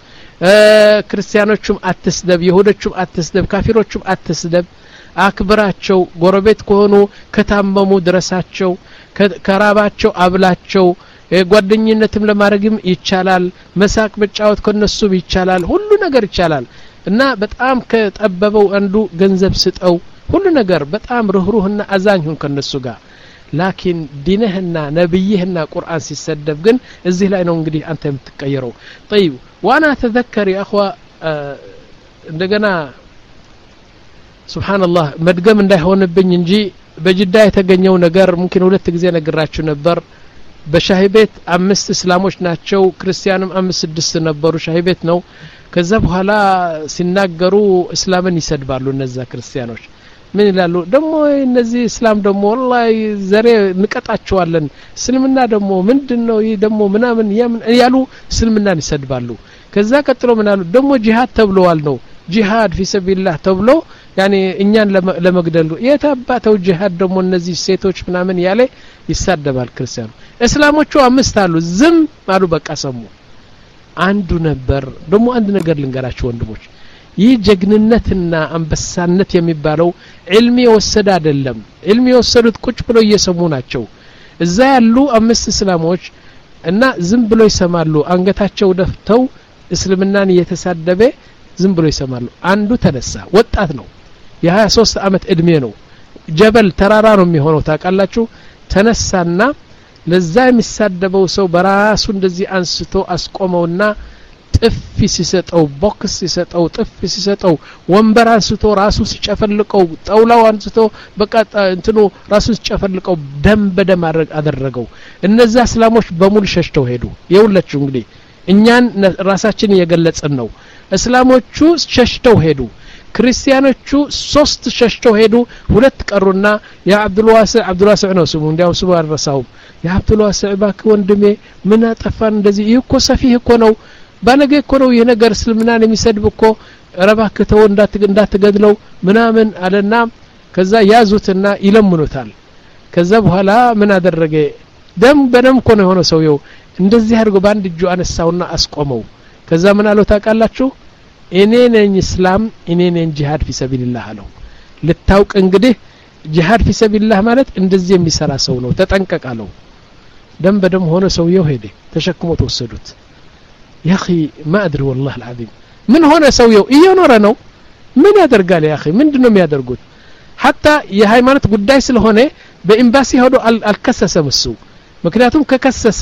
ክርስቲያኖቹም አትስደብ ይሁዶቹም አትስደብ ካፊሮቹም አትስደብ አክብራቸው ጎረቤት ከሆኑ ከታመሙ ድረሳቸው ከራባቸው አብላቸው ጓደኝነትም ለማድረግም ይቻላል መሳቅ መጫወት ከነሱም ይቻላል ሁሉ ነገር ይቻላል እና በጣም ከጠበበው አንዱ ገንዘብ ስጠው ሁሉ ነገር በጣም ሩህሩህና አዛኝ ሁን ከነሱ ጋር ላኪን ዲንህና ነብይህና ቁርአን ሲሰደብ ግን እዚህ ላይ ነው እንግዲህ አንተ የምትቀየረው طيب وانا اتذكر يا اخوا እንደገና ሱብሃንአላህ መድገም እንዳይሆንብኝ እንጂ በጅዳ የተገኘው ነገር ሙምኪን ሁለት ጊዜ ነግራችሁ ነበር በሻሂ ቤት አምስት እስላሞች ናቸው ክርስቲያንም አምስት ስድስት ነበሩ ሻሂ ቤት ነው ከዛ በኋላ ሲናገሩ እስላምን ይሰድባሉ እነዛ ክርስቲያኖች ምን ይላሉ ደሞ እነዚህ እስላም ደሞ ወላሂ ዘሬ ንቀጣቸዋለን እስልምና ደሞ ምንድነው ይሄ ደሞ ምናምን ያሉ እስልምናን ይሰድባሉ ከዛ ቀጥሎ ምን አሉ ደሞ ጂሃድ ተብሏል ነው ጂሃድ في سبيل الله ተብሎ ያኒ እኛን ለመግደል የታባተው ጂሃድ ደሞ እነዚህ ሴቶች ምናምን ያለ ይሳደባል ክርስቲያኑ እስላሞቹ አምስት አሉ ዝም አሉ በቃ ሰሙ አንዱ ነበር ደሞ አንድ ነገር ልንገራችሁ ወንድሞች ይህ ጀግንነትና አንበሳነት የሚባለው ዒልም የወሰደ አይደለም ዒልም የወሰዱት ቁጭ ብለው እየሰሙ ናቸው እዛ ያሉ አምስት እስላሞች እና ዝም ብለው ይሰማሉ አንገታቸው ደፍተው እስልምናን እየተሳደበ ዝም ብለው ይሰማሉ አንዱ ተነሳ ወጣት ነው የ23 አመት እድሜ ነው ጀበል ተራራ ነው የሚሆነው ታውቃላችሁ ተነሳና ለዛ የሚሳደበው ሰው በራሱ እንደዚህ አንስቶ አስቆመውና ጥፊ ሲሰጠው ቦክስ ሲሰጠው ጥፊ ሲሰጠው ወንበር አንስቶ ራሱ ሲጨፈልቀው ጣውላው አንስቶ በቃ እንትኑ ራሱ ሲጨፈልቀው ደም በደም አደረገው እነዛ እስላሞች በሙሉ ሸሽተው ሄዱ የውላችሁ እንግዲህ እኛን ራሳችን እየገለጽን ነው እስላሞቹ ሸሽተው ሄዱ ክርስቲያኖቹ ሶስት ሸሽተው ሄዱ ሁለት ቀሩና ያ አብዱል ዋሲዕ አብዱል ዋሲዕ ነው ስሙ እንዲያው ስሙ አልረሳው ያ አብዱል ዋሲዕ ባክ ወንድሜ ምን አጠፋን እንደዚህ ይኮ ሰፊህ እኮ ነው ባለጌ እኮ ነው ይሄ ነገር እስልምናን የሚሰድብ እኮ ረባክተው እንዳትገድለው ምናምን አለና ከዛ ያዙትና ይለምኑታል ከዛ በኋላ ምን አደረገ ደም በደም እኮ ነው ሆኖ ሰውየው እንደዚህ አድርጎ ባንድ እጁ አነሳውና አስቆመው ከዛ ምን አለው ታውቃላችሁ እኔ ነኝ እስላም እኔ ነኝ ጂሃድ في سبيل الله አለው ልታውቅ እንግዲህ ጂሃድ في سبيل الله ማለት እንደዚህ የሚሰራ ሰው ነው ተጠንቀቅ አለው ደም በደም ሆኖ ሰውየው ሄደ ተሸክሞ ተወሰዱት يا اخي ما ادري والله العظيم من هنا سويو እየኖረ ነው ምን ያደርጋል يا اخي ምንድነው የሚያደርጉት حتى የሃይማኖት ጉዳይ ስለሆነ በኤምባሲ ሄዶ አልከሰሰም እሱ ምክንያቱም ከከሰሰ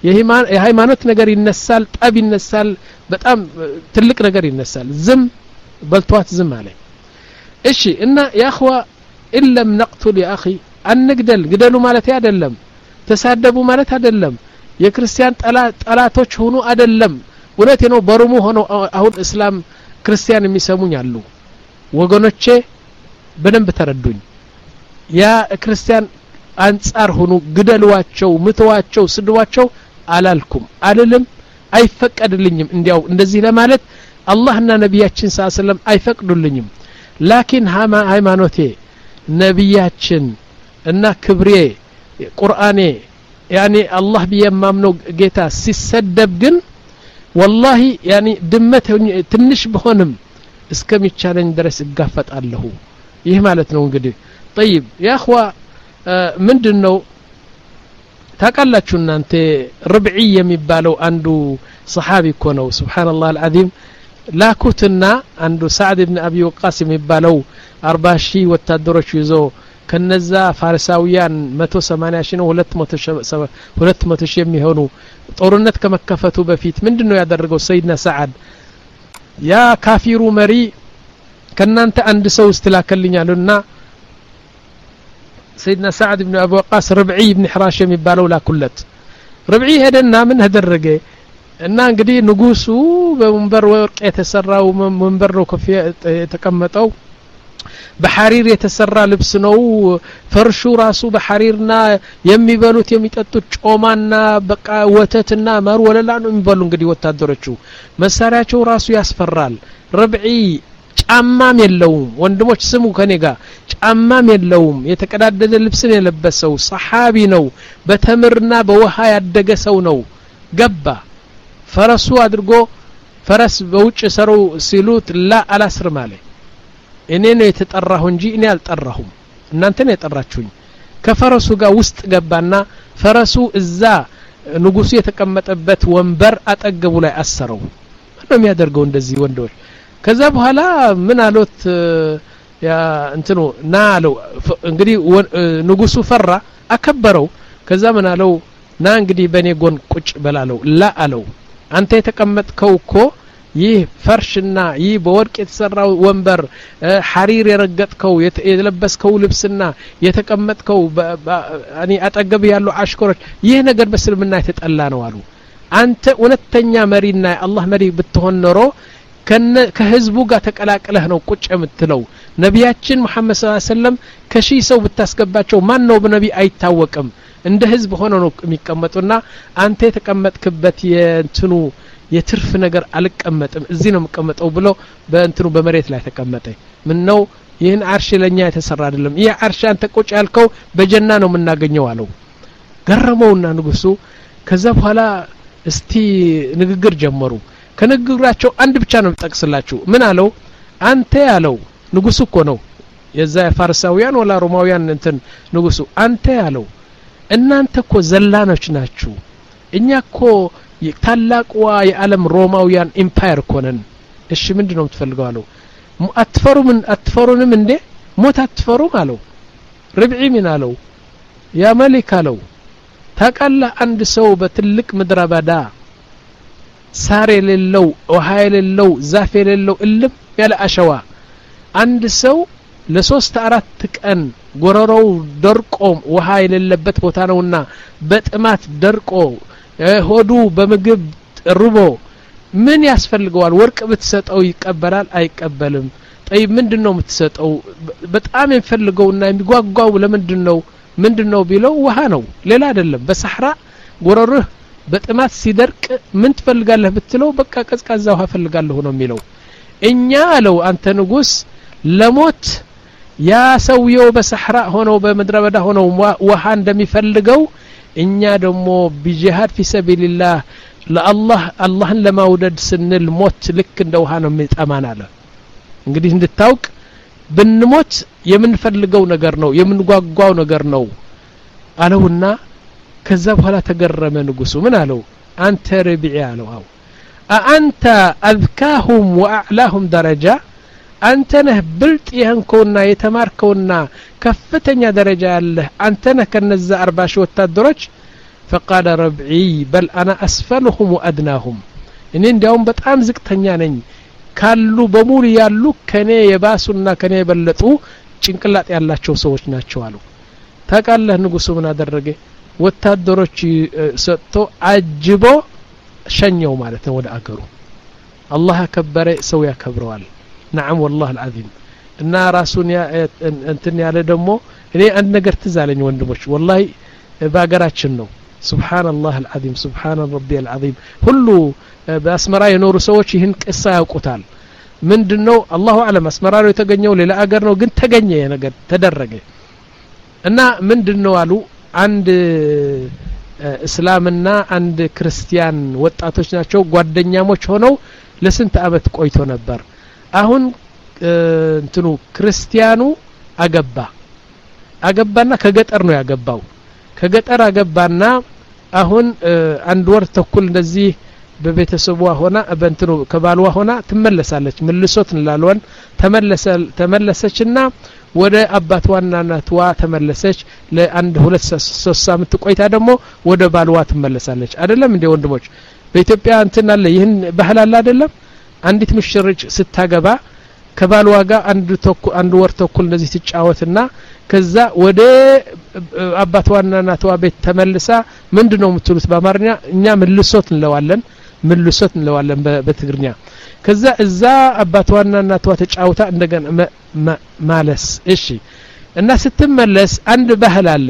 የሃይማኖት ነገር ይነሳል ጠብ ይነሳል በጣም ትልቅ ነገር ይነሳል ዝም በልቷት ዝም አለ እሺ እና ያخوا ኢለም ነቅቱል ያ اخي አንግደል ግደሉ ማለት አይደለም ተሳደቡ ማለት አይደለም የክርስቲያን ጠላቶች ሆኑ አይደለም ወለቴ ነው በሩሙ ሆኖ አሁን እስላም ክርስቲያን የሚሰሙኝ አሉ ወገኖቼ በደንብ ተረዱኝ ያ ክርስቲያን አንጻር ሆኑ ግደሏቸው ምተዋቸው ስድዋቸው አላልኩም አልልም አይፈቀድልኝም እንዲያው እንደዚህ ለማለት አላህና ነብያችን ሰለላሁ ዐለይሂ ወሰለም አይፈቅዱልኝም ላኪን ሃማ ሃይማኖቴ ነብያችን እና ክብሬ ቁርአኔ ያኒ አላህ በየማምነው ጌታ ሲሰደብ ግን والله ያኒ ድመት ትንሽ በሆንም እስከሚቻለኝ ድረስ እጋፈጣለሁ ይህ ማለት ነው እንግዲህ طيب يا اخوا ምንድነው ታቃላችሁ እናንተ ربعي የሚባለው አንዱ صحابي እኮ ነው ሱብሃንአላህ العظيم ላኩትና አንዱ ሳዕድ ኢብኑ አቢ ወቃስ የሚባለው አርባ ሺህ ወታደሮች ይዞ ከነዛ ፋርሳውያን መቶ ሰማንያ ሺህ ነው ሁለት መቶ ሺህ የሚሆኑ ጦርነት ከመከፈቱ በፊት ምንድነው ያደረገው ሰይድና ሰዓድ ያ ካፊሩ መሪ ከናንተ አንድ ሰው እስትላከልኛልና ሰይድና ሰዓድ ኢብኑ አቢ ወቃስ ربعي ኢብኑ ሕራሽ የሚባለው ላኩለት ربعي ሄደና ምን አደረገ እና እንግዲህ ንጉሱ በመንበር ወርቅ የተሰራው መንበር ነው ከፍ የተቀመጠው በሐሪር የተሰራ ልብስ ነው ፈርሹ ራሱ በሐሪርና የሚበሉት የሚጠጡት ጮማና በቃ ወተትና ማር ወለላ ነው የሚበሉ እንግዲህ ወታደሮቹ መሳሪያቸው ራሱ ያስፈራል ربعي ጫማም የለውም ወንድሞች ስሙ ከኔ ጋር ጫማም የለውም የተቀዳደደ ልብስን የለበሰው ሰሃቢ ነው በተምርና በውሃ ያደገ ሰው ነው ገባ ፈረሱ አድርጎ ፈረስ በውጭ ሰሩ ሲሉት ላ አላስር ማለት እኔ ነው የተጠራሁ እንጂ እኔ አልጠራሁም እናንተ ነው የጠራችሁኝ ከፈረሱ ጋር ውስጥ ገባና ፈረሱ እዛ ንጉሱ የተቀመጠበት ወንበር አጠገቡ ላይ አሰረው ማን ነው የሚያደርገው እንደዚህ ወንዶች ከዛ በኋላ ምን አሉት ያ እንትኑ ና አለው እንግዲህ ንጉሱ ፈራ አከበረው ከዛ ምን አለው ና እንግዲህ በኔ ጎን ቁጭ በላለው ላ አለው አንተ የተቀመጥከው እኮ ይህ ፈርሽና ይህ በወርቅ የተሰራው ወንበር ሐሪር የረገጥከው የለበስከው ልብስና የተቀመጥከው አኒ አጠገብ ያለው አሽከሮች ይህ ነገር በስልምና የተጠላ ነው አሉ አንተ እውነተኛ መሪና አላህ መሪ ብትሆን ኖሮ ከህዝቡ ጋር ተቀላቅለህ ነው ቁጭ የምትለው ነብያችን መሐመድ ሰለላሁ ዐለይሂ ወሰለም ከሺህ ሰው ብታስገባቸው ማን ነው በነቢ አይታወቅም እንደ ህዝብ ሆኖ ነው የሚቀመጡና አንተ የተቀመጥክበት የእንትኑ የትርፍ ነገር አልቀመጥም እዚህ ነው የምቀመጠው ብሎ በእንትኑ በመሬት ላይ ተቀመጠ ምን ነው ይህን አርሽ ለኛ የተሰራ አይደለም ይህ አርሽ አንተ ቁጭ ያልከው በጀና ነው የምናገኘው አለው ገረመውና ንጉሱ ከዛ በኋላ እስቲ ንግግር ጀመሩ ከንግግራቸው አንድ ብቻ ነው ተጠቅስላችሁ ምን አለው አንተ ያለው ንጉሱ እኮ ነው የዛ ፋርሳውያን ወላ ሮማውያን እንትን ንጉሱ አንተ ያለው እናንተ እኮ ዘላኖች ናችሁ እኛ እኮ ታላቁዋ የዓለም ሮማውያን ኢምፓየር ኮነን እሺ ምንድነው የምትፈልገው አለው አትፈሩም አትፈሩንም እንዴ ሞት አትፈሩም አለው ربعي ምን አለው ያ መሊክ አለው ታቃላ አንድ ሰው በትልቅ ምድረ በዳ ሳር የሌለው ውሃ የሌለው ዛፍ የሌለው እልም ያለ አሸዋ አንድ ሰው ለሶስት አራት ቀን ጎረሮው ደርቆ ውሃ የሌለበት ቦታ ነውና በጥማት ደርቆ ሆዱ በምግብ ርቦ ምን ያስፈልገዋል ወርቅ ብትሰጠው ይቀበላል አይቀበልም طيب ምንድነው የምትሰጠው በጣም የሚፈልገውና የሚጓጓው ለምንድነው ምንድነው ቢለው ውሃ ነው ሌላ አይደለም በሰሐራ ጎረሮህ በጥማት ሲደርቅ ምን ትፈልጋለህ ብትለው በቃ ቀዝቃዛ ውሃ ፈልጋለሁ ነው የሚለው እኛ አለው አንተ ንጉስ ለሞት ያ ሰውየው በሰሐራ ሆኖ በመድረ በዳ ሆኖ ውሃ እንደሚፈልገው እኛ ደግሞ በጂሃድ في سبيل الله ለአላህ አላህን ለማውደድ ስንል ሞት ልክ እንደ ውሃ ነው የሚጠማን አለ እንግዲህ እንድታውቅ ብንሞት የምንፈልገው ነገር ነው የምንጓጓው ነገር ነው አለውና ከዛ በኋላ ተገረመ ንጉሱ ምን አለው አንተ ربعي አለው አው አንተ اذكاهم واعلاهم درجه አንተ ነህ ብልጥ የሆንከውና የተማርከውና ከፍተኛ ደረጃ ያለህ አንተ ነህ ከነዛ አርባ ሺህ ወታደሮች فقال ربعي بل انا اسفلهم وادناهم እኔ እንዲያውም በጣም ዝቅተኛ ነኝ ካሉ በሙሉ ያሉ ከኔ የባሱና ከኔ የበለጡ ጭንቅላት ያላቸው ሰዎች ናቸው አሉ ታቃለህ ንጉሱ ምን አደረገ ወታደሮች ሰጥቶ አጅቦ ሸኘው ማለት ነው ወደ አገሩ አላህ ከበረ ሰው ያከብረዋል نعم والله العظيم እና ራሱን እንትን ያለ ደግሞ እኔ አንድ ነገር ትዛለኝ ወንድሞች والله ባገራችን ነው سبحان الله العظيم سبحان ربي العظيم ሁሉ በአስመራ የኖሩ ሰዎች ይህን ቅሳ ያውቁታል ምንድነው አላሁ አለም አስመራ ነው የተገኘው ሌላ አገር ነው ግን ተገኘ ነገር ተደረገ እና ምንድነው አሉ አንድ እስላምና አንድ ክርስቲያን ወጣቶች ናቸው ጓደኛሞች ሆነው ለስንት አመት ቆይቶ ነበር አሁን እንትኑ ክርስቲያኑ አገባ አገባና ከገጠር ነው ያገባው ከገጠር አገባና አሁን አንድ ወር ተኩል እንደዚህ በቤተሰቧ ሆና በእንትኑ ከባልዋ ሆና ትመለሳለች መልሶት እንላለን ተመለሰ ተመለሰችና ወደ አባቷና እናቷ ተመለሰች ለአንድ ሁለት ሶስት ሳምንት ቆይታ ደግሞ ወደ ባልዋ ትመለሳለች አይደለም እንደ ወንድሞች በኢትዮጵያ እንትን አለ ይሄን ባህል አለ አይደለም አንዲት ምሽርጭ ስታገባ ከባልዋ ጋር አንድ ተኩል አንድ ወር ተኩል እንደዚህ ትጫወትና ከዛ ወደ አባቷና እናቷ ቤት ተመልሳ ምንድነው የምትሉት በአማርኛ እኛ መልሶት እንለዋለን መልሶት እንለዋለን በትግርኛ ከዛ እዛ አባቷና እናቷ ተጫውታ እንደገና ማለስ እሺ እና ስትመለስ አንድ ባህል አለ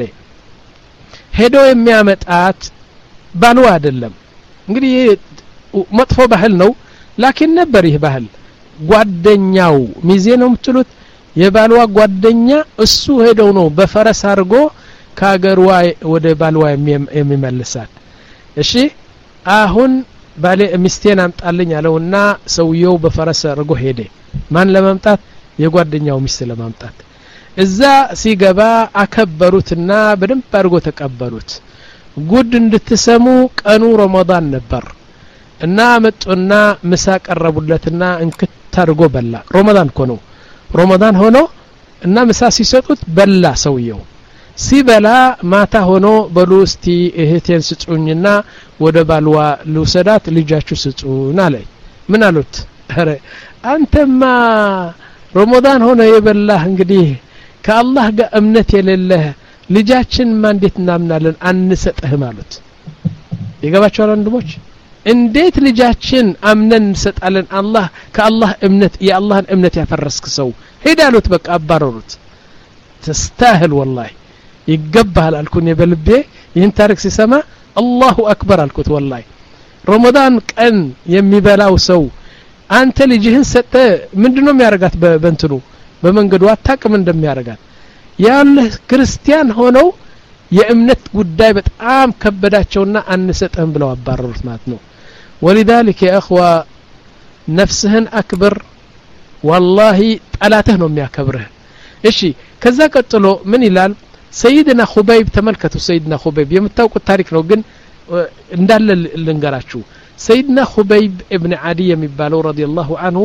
ሄዶ የሚያመጣት ባልዋ አይደለም እንግዲህ መጥፎ ባህል ነው ላኪን ነበር ይህ ባህል ጓደኛው ሚዜ ነው የምትሉት የባልዋ ጓደኛ እሱ ሄደው ነው በፈረስ አርጎ ካገርዋ ወደ ባልዋ የሚመልሳት እሺ አሁን ባለ ሚስቴን አምጣልኝ አለውና ሰውየው በፈረስ አርጎ ሄደ ማን ለማምጣት የጓደኛው ሚስት ለማምጣት እዛ ሲገባ አከበሩትና በደንብ አርጎ ተቀበሉት ጉድ እንድትሰሙ ቀኑ ረመዳን ነበር እና መጡና ምሳ ቀረቡለትና እንክት አርጎ በላ ረመዳን ኮኖ ረመዳን ሆኖ እና ምሳ ሲሰጡት በላ ሰውየው ሲበላ ማታ ሆኖ በሉስቲ እህቴን ስጹኝና ወደ ባልዋ ልውሰዳት ልጃችሁ ስጹን አለ ምን አሉት አረ አንተማ ረመዳን ሆኖ የበላህ እንግዲህ ከአላህ ጋር እምነት የሌለህ ልጃችን ማን እንዴት እናምናለን አንሰጥህም አሉት ይገባችኋል ወንድሞች እንዴት ልጃችን አምነን እንሰጣለን አላህ ከአላህ እምነት የአላህን እምነት ያፈረስክ ሰው ሄዳሉት በቃ አባረሩት ተስተاهل والله ይገባል አልኩኝ በልቤ ይህን ታሪክ ሲሰማ አላሁ አክበር አልኩት والله ረመዳን ቀን የሚበላው ሰው አንተ ልጅህን ሰጠ ምንድነው የሚያረጋት በእንትኑ በመንገዱ አታቅም እንደሚያረጋት ያለ ክርስቲያን ሆነው የእምነት ጉዳይ በጣም ከበዳቸውና አንሰጥህም ብለው አባረሩት ማለት ነው ولذلك يا اخوه نفسهن اكبر والله ጠላትህ ነው የሚያከብርህ እሺ ከዛ ቀጥሎ ምን ይላል سيدنا خبيب ተመልከቱ سيدنا خبيب የምታውቁት ታሪክ ነው ግን እንዳለ ልንገራችሁ سيدنا خبيب ابن عدي የሚባለው رضي الله عنه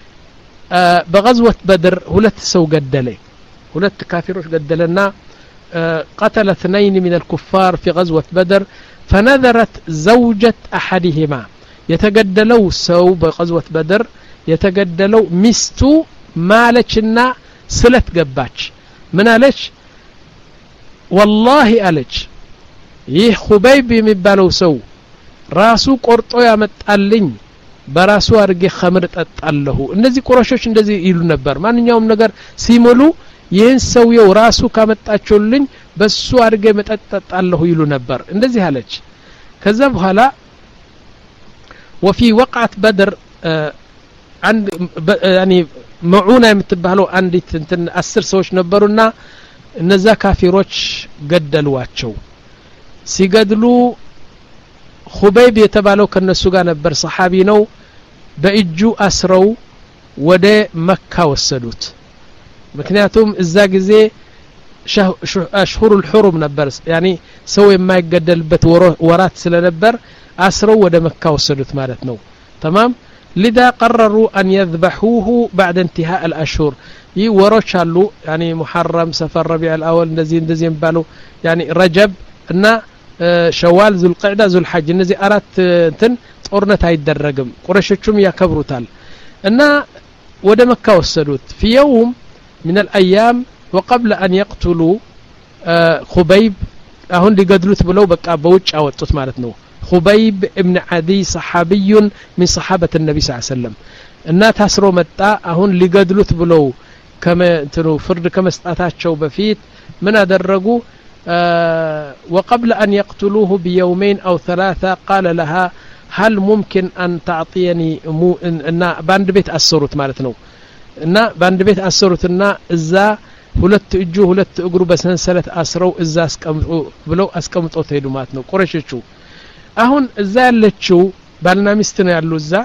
بغزوه بدر ሁለት ሰው ገደለ ሁለት ካፊሮች ገደለና قتل اثنين من الكفار في غزوه بدر فنذرت زوجة احدهما يتجدلوا سو بغزوه بدر يتجدلوا مستو مالچنا سلت ገባች ምን አለች والله አለች ይህ خبيب የሚባለው ሰው ራሱ ቆርጦ ያመጣልኝ በራሱ አርጌ ኸምር ጠጣለሁ እነዚህ ቁረሾች እንደዚህ ይሉ ነበር ማንኛውም ነገር ሲሞሉ ይህን ሰውየው ራሱ ካመጣቸውልኝ በሱ አርጌ መጠጣጣለሁ ይሉ ነበር እንደዚህ አለች ከዛ በኋላ وفي وقعة بدر عند يعني معونة የምትባለው አንዲት እንትን አስር ሰዎች ነበሩና እነዛ ካፊሮች ገደሏቸው ሲገድሉ خبيب የተባለው ከነሱ ጋር ነበር ሰሃቢ ነው በእጁ አስረው ወደ መካ ወሰዱት ምክንያቱም እዛ ጊዜ አሽሁር الحرم ነበር يعني ሰው የማይገደልበት ወራት ስለነበር አስረው ወደ መካ ወሰዱት ማለት ነው تمام لذا قرروا أن يذبحوه بعد انتهاء الأشهر يوروش አሉ يعني محرم سفر ربيع الأول እንደዚህ እንደዚህ ባሉ يعني رجب እና شوال ذو القعدة ذو الحج እነዚህ አራት እንትን ጦርነት አይደረግም ቁረሾቹም ያከብሩታል እና ወደ መካ ወሰዱት في يوم من الأيام وقبل أن يقتلوا خبيب አሁን ሊገድሉት ብለው በቃ በውጭ አወጡት ማለት ነው خبيب ابن عدي صحابي من صحابة النبي صلى الله عليه وسلم እና ታስሮ መጣ አሁን ሊገድሉት ብለው ከመንተሩ ፍርድ ከመስጣታቸው በፊት ምን አደረጉ وقبل أن يقتلوه بيومين أو ثلاثة قال لها هل ممكن أن تعطيني إن باند بيت أسرت مالتنا إن باند بيت أسرت إن إذا ሁለት እጁ ሁለት እግሩ በሰንሰለት አስረው እዛ አስቀምጡ ብለው አስቀምጠው ተሄዱ ማለት ነው ቁረሾቹ አሁን እዛ ያለችው ባልና ሚስት ነው ያሉ እዛ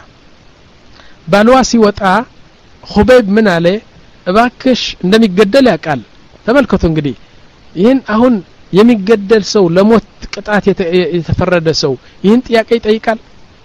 ባልዋ ሲወጣ ኹበይብ ምን አለ እባክሽ እንደሚገደል ያቃል ተመልከቱ እንግዲህ ይህን አሁን የሚገደል ሰው ለሞት ቅጣት የተፈረደ ሰው ይህን ጥያቄ ይጠይቃል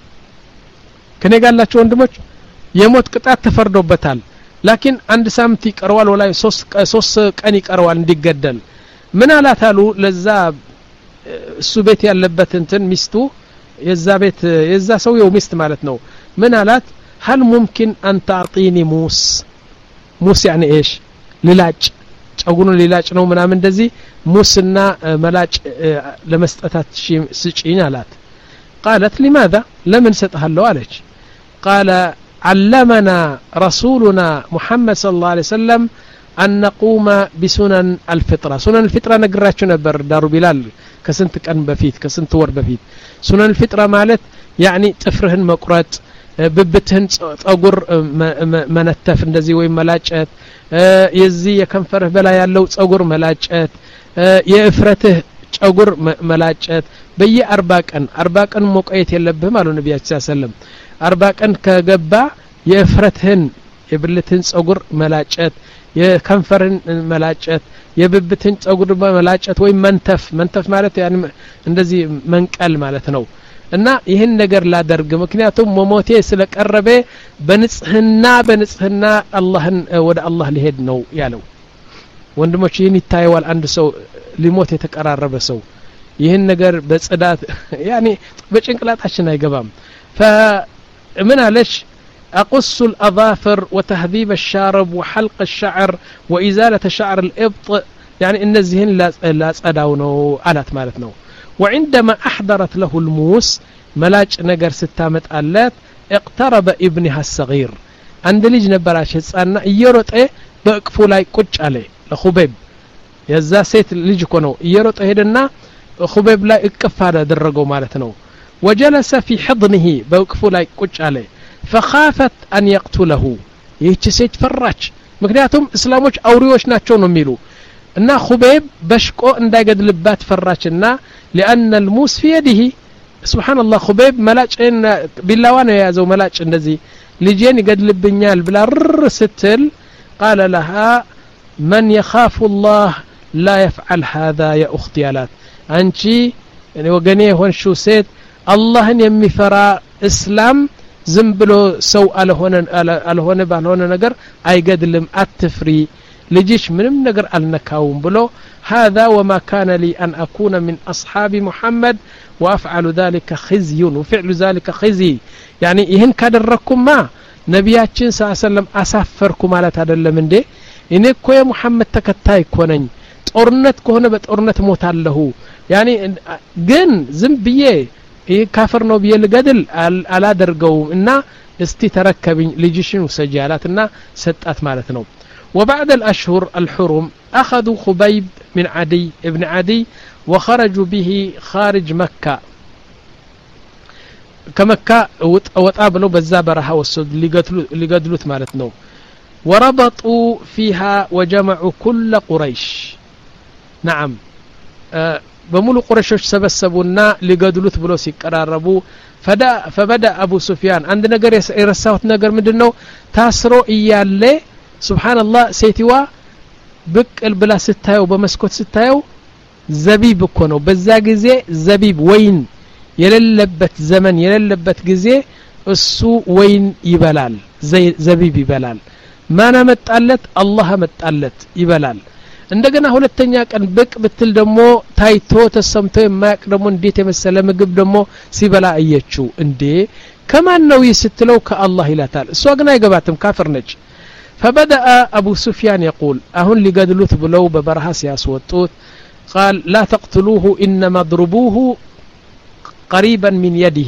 ከኔ ጋላችሁ ወንድሞች የሞት ቅጣት ተፈርዶበታል لكن عند سامت يقرዋል ወላይ ሶስት ሶስት ቀን ይቀርዋል እንዲገደል ምን አላታሉ ለዛ እሱ ቤት ያለበት እንትን ሚስቱ የዛ ቤት የዛ ሰው የው ሚስት ማለት ነው ምን አላት هل ممكن أن تعطيني موس موس يعني إيش للاج ጸጉሩን ሊላጭ ነው ምናምን እንደዚህ ሙስና መላጭ ለመስጠታት ስጪኝ አላት قالت لماذا لمن ሰጥሃለው አለች قال علمنا رسولنا محمد صلى الله عليه وسلم أن نقوم بسنن الفطرة سنن الفطرة نقرأتش نبر دارو بلال كسنت كان بفيت كسنت ور بفيت سنن الفطرة مالت يعني تفرهن مقرات ببتهن ጸጉር መነተፍ እንደዚህ ወይ መላጨት የዚህ የከንፈርህ በላይ ያለው ጸጉር መላጨት የእፍረትህ ጸጉር መላጨት በየ40 ቀን አርባ ቀን መቆየት የለብህም አሉ ነብያችን ሰለላሁ ዐለይሂ ወሰለም አርባ ቀን ከገባ የእፍረትህን የብልትህን ጸጉር መላጨት የከንፈርን መላጨት የብብትህን ጸጉር መላጨት ወይ መንተፍ መንተፍ ማለት ያኒ እንደዚህ መንቀል ማለት ነው እና ይሄን ነገር ላደርግ ምክንያቱም ሞሞቴ ስለቀረበ በንጽህና በንጽህና አላህን ወደ አላህ ሊሄድ ነው ያለው ወንድሞች ይሄን ይታየዋል አንድ ሰው ሊሞት የተቀራረበ ሰው ይሄን ነገር በጽዳት ያኒ በጭንቅላታችን አይገባም فمن عليش أقص الأظافر وتهذيب الشارب وحلق الشعر وإزالة شعر الإبط يعني إن الزهن لا صداونو علات مالتنا وعندما أحضرت له الموس ملاج نجر ستامت آلات اقترب ابنها الصغير عند ليج نبراش هسألنا يروت ايه بأكفو لاي كوش عليه لخبيب يزا سيت ليج كونو يروت اهدنا خبيب لا اكفار درقو مالتنا وجلس في حضنه بأكفو لاي كوش عليه فخافت أن يقتله يهش سيت فراج مكنياتهم اسلاموش أوريوش ناتشو نميلو እና خبيب በሽቆ እንዳይገድልባት ፈራችና لأن الموس في يده سبحان الله خبيب መላጭን ቢላዋ ነው የያዘው መላጭ እንደዚህ ልጄን ይገድልብኛል ብላ ር ስትል قال لها من يخاف الله لا يفعل هذا يا اختي አላት አንቺ እኔ ወገኔ ሆንሽው ሴት አላህን የሚፈራ እስላም ዝም ብሎ ሰው አልሆነ አልሆነ ባልሆነ ነገር አይገድልም አትፍሪ لجيش منم نجر النكاوم بلو هذا وما كان لي أن أكون من أصحاب محمد وأفعل ذلك خزي وفعل ذلك خزي يعني إهن كادركم ما نبياتين صلى الله عليه وسلم أسافركم على تدل من دي إنك يا محمد تكتاي كونن أرنت كهنا بتأرنت موت له يعني جن زنبيه إيه كافر نبيه الجدل على درجو إننا استتركب لجيشين وسجالاتنا ستات مالتنا وبعد الأشهر الحرم أخذوا خبيب من عدي ابن عدي وخرجوا به خارج مكة كمكة وتقابلوا بالزابرها والسود اللي قتلوا مالتنا وربطوا فيها وجمعوا كل قريش نعم أه بمولو قريش سبسبونا لقدلوت بلو سيقراربو فدا فبدا ابو سفيان عند نجر يرساوت نجر مدنو تاسرو ايالله سبحان الله سيتوا بك البلا ستايو بمسكوت ستايو زبيب እኮ ነው በዛ ጊዜ ዘቢብ ወይን የሌለበት ዘመን የሌለበት ጊዜ እሱ ወይን ይበላል ዘቢብ ይበላል ማና መጣለት አላህ መጣለት ይበላል እንደገና ሁለተኛ ቀን ብቅ ብትል ደሞ ታይቶ ተሰምቶ የማያቅ ደሞ እንዴት የመሰለ ምግብ ደሞ ሲበላ አየችው እንዴ ከማን ነው ይስትለው ከአላህ ይላታል እሷ ግን አይገባትም ካፍር ነች فبدأ أبو سفيان يقول أهن لقدلوت بلو ببرها سياسوتوت قال لا تقتلوه إنما اضربوه قريبا من يده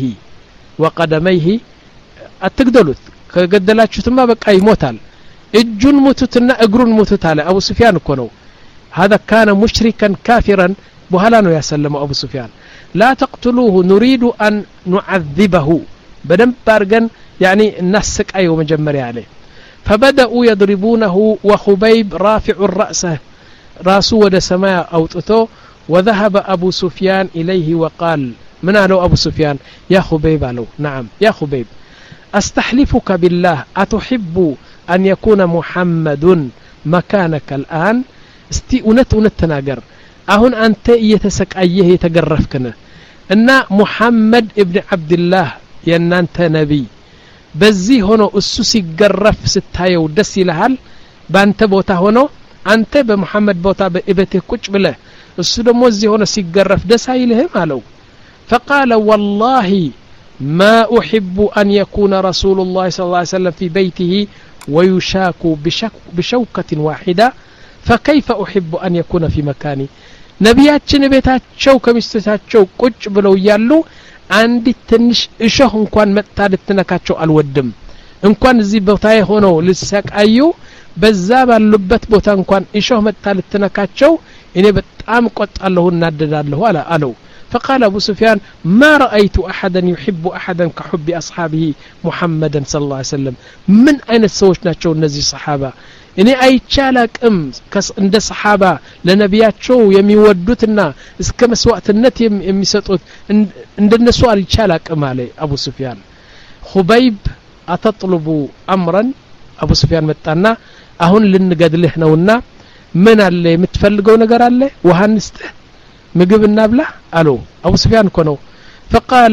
وقدميه أتقدلوت كقدلاتشو ثم بقى يموتال اجن موتتنا اقرن موتتال أبو سفيان كونو هذا كان مشركا كافرا بهلانو يا سلم أبو سفيان لا تقتلوه نريد أن نعذبه بدم بارغن يعني نسك أيو مجمري عليه فبدأوا يضربونه وخبيب رافع الرأس راسه ود سماء أوتتو وذهب أبو سفيان إليه وقال من قالوا أبو سفيان يا خبيب قالوا نعم يا خبيب أستحلفك بالله أتحب أن يكون محمد مكانك الآن استي أنت أنت تناقر أهن أنت يتسك أيه يتقرفكنا إن محمد ابن عبد الله ين أنت نبي بزي هنا أسوسي قرف ستايو دسي لهال بانت بوتا هنا أنت بمحمد بوتا بإبته كوش بله السودو موزي هنا سيقرف دساي لهم قالوا فقال والله ما أحب أن يكون رسول الله صلى الله عليه وسلم في بيته ويشاك بشك بشوكة واحدة فكيف أحب أن يكون في مكاني نبياتش نبيتات شوك مستسات شوك كوش بلو يالو عندي تنش إشه انكوان متى لتنكاتشو الودم انكوان زي بوتاي هونو لساك أيو بزاب اللبت بوتا انكوان إشه متى لتنكاتشو إني بتعام قط الله النادد الله ولا ألو فقال أبو سفيان ما رأيت أحدا يحب أحدا كحب أصحابه محمدا صلى الله عليه وسلم من أين السوش ناتشو نزي صحابة إني أي تشالك أم كس عند صحابة لنبيات شو يميودوتنا إسكم سوقت النت يم يمسطوت عند النسوال تشالك أم عليه أبو سفيان خبيب أتطلب أمرا أبو سفيان متانا أهون لنقد لهنا من اللي متفلقوا نقر عليه وهنسته مجب النابلة ألو أبو سفيان كونو فقال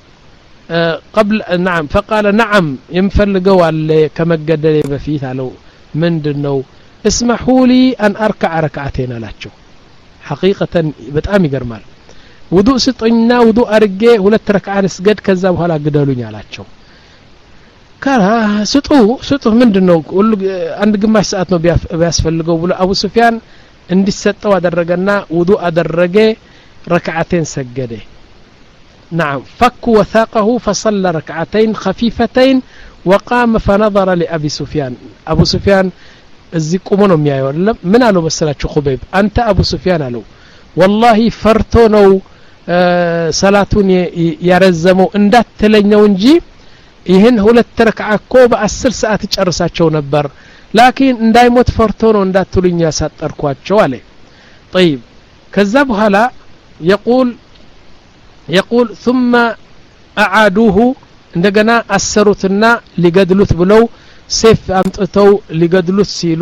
آه قبل نعم فقال نعم ينفلقوا اللي كما قد لي بفيت ألو من دنو اسمحوا لي أن أركع ركعتين لاتشو حقيقة بتأمي قرمال وضوء سطعنا وضوء أرقى ولا تركع نسجد كذا وهلا قدالوني لاتشو كان سطعو سطعو من دنو عند قماش ساعتنا بياسفلقوا بلو أبو سفيان عندي ستة ودرجنا وضوء درجة ركعتين سجده نعم فك وثاقه فصلى ركعتين خفيفتين وقام فنظر لأبي سفيان أبو سفيان الزيكو منهم يا ولا من قالوا بسلات خبيب أنت أبو سفيان قالوا والله فرتونو آه صلاتون يرزموا اندات تلينو نجي ይህን ሁለት ረክዓ እኮ በአስር ሰዓት ጨርሳቸው ነበር ላኪን እንዳይሞት ፈርተው ነው እንዳትሉኝ ያሳጠርኳቸው አለ طيب ከዛ በኋላ يقول يقول ثم اعادوه እንደገና አሰሩትና ሊገድሉት ብለው ሴፍ አምጥተው ሊገድሉት ሲሉ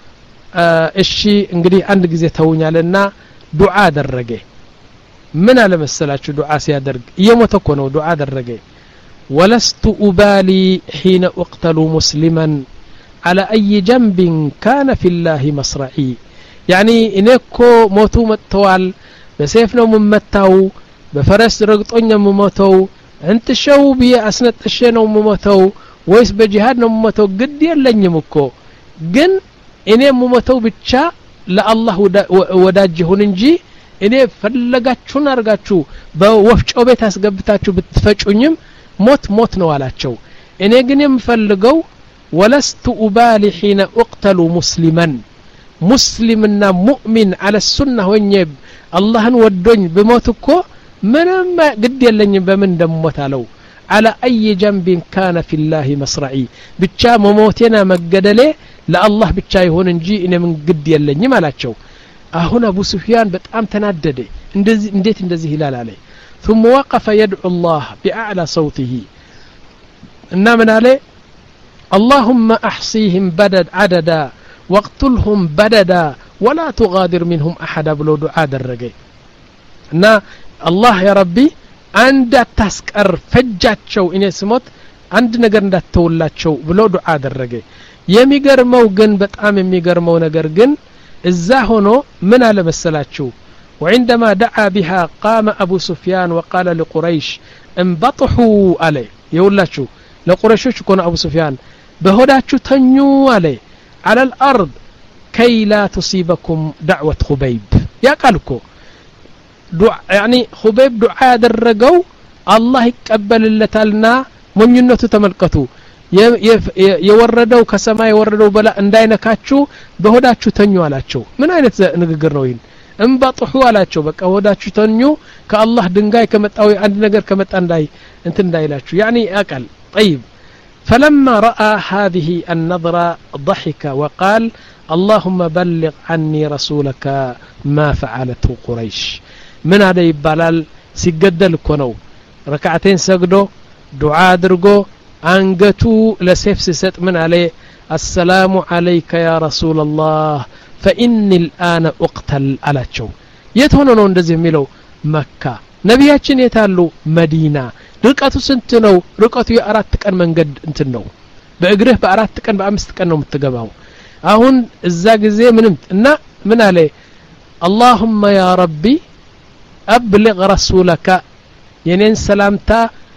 እሺ እንግዲህ አንድ ጊዜ ተውኛልና ዱዓ አደረገ ምን አለ መሰላችሁ ዱዓ ሲያደርግ እየሞተ እኮ ነው ዱዓ አደረገ ولست أبالي حين أقتل مسلما على أي جنب كان في الله مصرعي يعني إنكو موتو متوال بسيفنا ممتاو بفرس رقطنا ممتو انت شو بي أسنت الشينا ممتو ويس بجهادنا ممتو قد يلن يمكو جن إني ممتو بتشا لا الله وداجهون نجي إني فلقاتشو نارقاتشو بوفشو بيت أسقبتاتشو بتفجونيم موت موت نوالاتشو إني قن يمفلقو ولست أبالي حين أقتل مسلما مسلمنا مؤمن على السنة ونيب الله ودون بموتكو من ما قد يلن بمن دموتالو على أي جنب كان في الله مصرعي بتشا مموتنا مقدلي لا الله بتشا يهون نجي إن من قد يلن مالاتشو أهنا أبو سفيان بتأم تنادده انديت اندزي هلال عليه ثم وقف يدعو الله بأعلى صوته إنما عليه اللهم أحصيهم بدد عددا واقتلهم بددا ولا تغادر منهم أحدا بلو دعاء الرجي نا الله يا ربي عند تسكر فجات شو إني سموت عند نجر عند تولات شو بلو دعاء الرجي يمي جرمو جن بتأم يمي جرمو نجر جن እዛ ሆኖ ምን አለ መሰላችሁ وعندما دعا بها قام أبو سفيان وقال لقريش انبطحوا عليه يقولاتشو لقريشوش يكون أبو سفيان بهداتشو تنيو عليه على الأرض كي لا تصيبكم دعوة خبيب يا قالكو دعاء يعني خبيب دعاء درقو الله يقبل اللتالنا من ينتو تملكتو يوردو كسما يوردو بلا انداينكاتشو بهداتشو تنيو علاتشو من አይነት ንግግር ነው ይሄን እንባጥሑ አላቸው በቃ ወዳችሁ ተኙ ከአላህ ድንጋይ ከመጣው አንድ ነገር ከመጣ እንዳይ እንት እንዳይላችሁ يعني አቀል طيب فلما راى هذه النظره ضحك وقال اللهم بلغ عني رسولك ما فعلته قريش من هذا ይባላል ሲገደል እኮ ነው ረካዓተን ሰግዶ ዱዓ አድርጎ አንገቱ ለሰይፍ ሲሰጥ ምን አለ السلام عليك يا رسول الله فإني الآن أقتل አላቸው የት ሆኖ ነው እንደዚህ የሚለው መካ ነብያችን የታሉ መዲና ርቀቱ ስንት ነው ርቀቱ የአራት ቀን መንገድ እንትን ነው በእግርህ በአራት ቀን በአምስት ቀን ነው የምትገባው አሁን እዛ ጊዜ ምንም እና ምን አለ اللهم يا ربي أبلغ رسولك የኔን ሰላምታ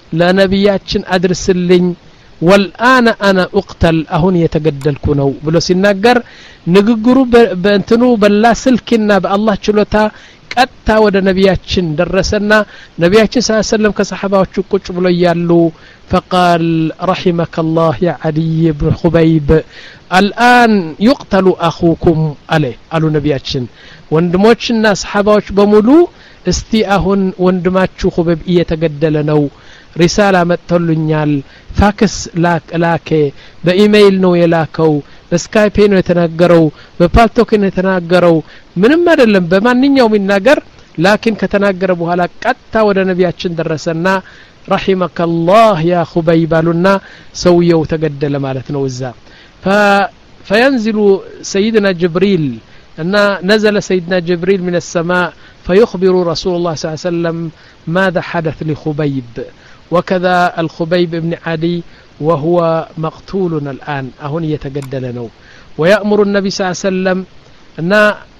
ለነብያችን አድርስልኝ والآن أنا أقتل أهون يتقدلك نو بلو سيناقر نققروا بانتنو بلا سلكنا بالله چلوتا قطا ود نبياتشن درسنا نبياتشن صلى الله عليه وسلم كصحاباوچو قچ بلو يالو فقال رحمك الله يا عدي بن خبيب الآن يقتل أخوكم عليه قالوا نبياتشن وندموچنا صحاباوچ بمولو استي أهون وندماچو خبيب يتقدل نو رسالة متلونيال فاكس لاك لاكي بإيميل نو يلاكو بسكايب نو يتناقرو ببالتوك نو يتناقرو من ما دلم بمانين يوم يناقر لكن كتناقر بوهلا قطة ودا نبياتشن درسنا رحمك الله يا خبيبالنا سويو تقدل مالتنا وزا ف... فينزل سيدنا جبريل أن نزل سيدنا جبريل من السماء فيخبر رسول الله صلى الله عليه وسلم ماذا حدث لخبيب وكذا الخبيب بن عدي وهو مقتول الآن أهون يتقدلنه ويأمر النبي صلى الله عليه وسلم أن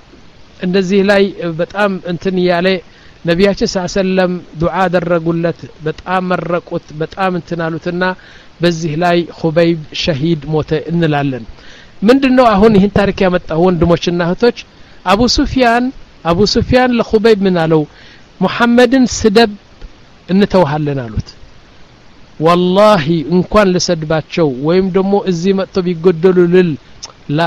እንደዚህ ላይ በጣም እንትን ያለ ነብያችን ሰለላሁ ዐለይሂ ወሰለም ዱዓ አደረጉለት በጣም መረቁት በጣም እንትን አሉትና በዚህ ላይ ኹበይብ ሸሂድ ሞተ እንላለን ምንድነው አሁን ይህን ታሪክ ያመጣው ወንድሞችና እህቶች አቡ ሱፊያን አቡ ሱፊያን ለኹበይብ ምን አለው ሙሐመድን ስደብ እንተውሃለን አሉት والله እንኳን ለሰድባቸው ወይም ደግሞ እዚህ መጥቶ ቢገደሉ ልል ላ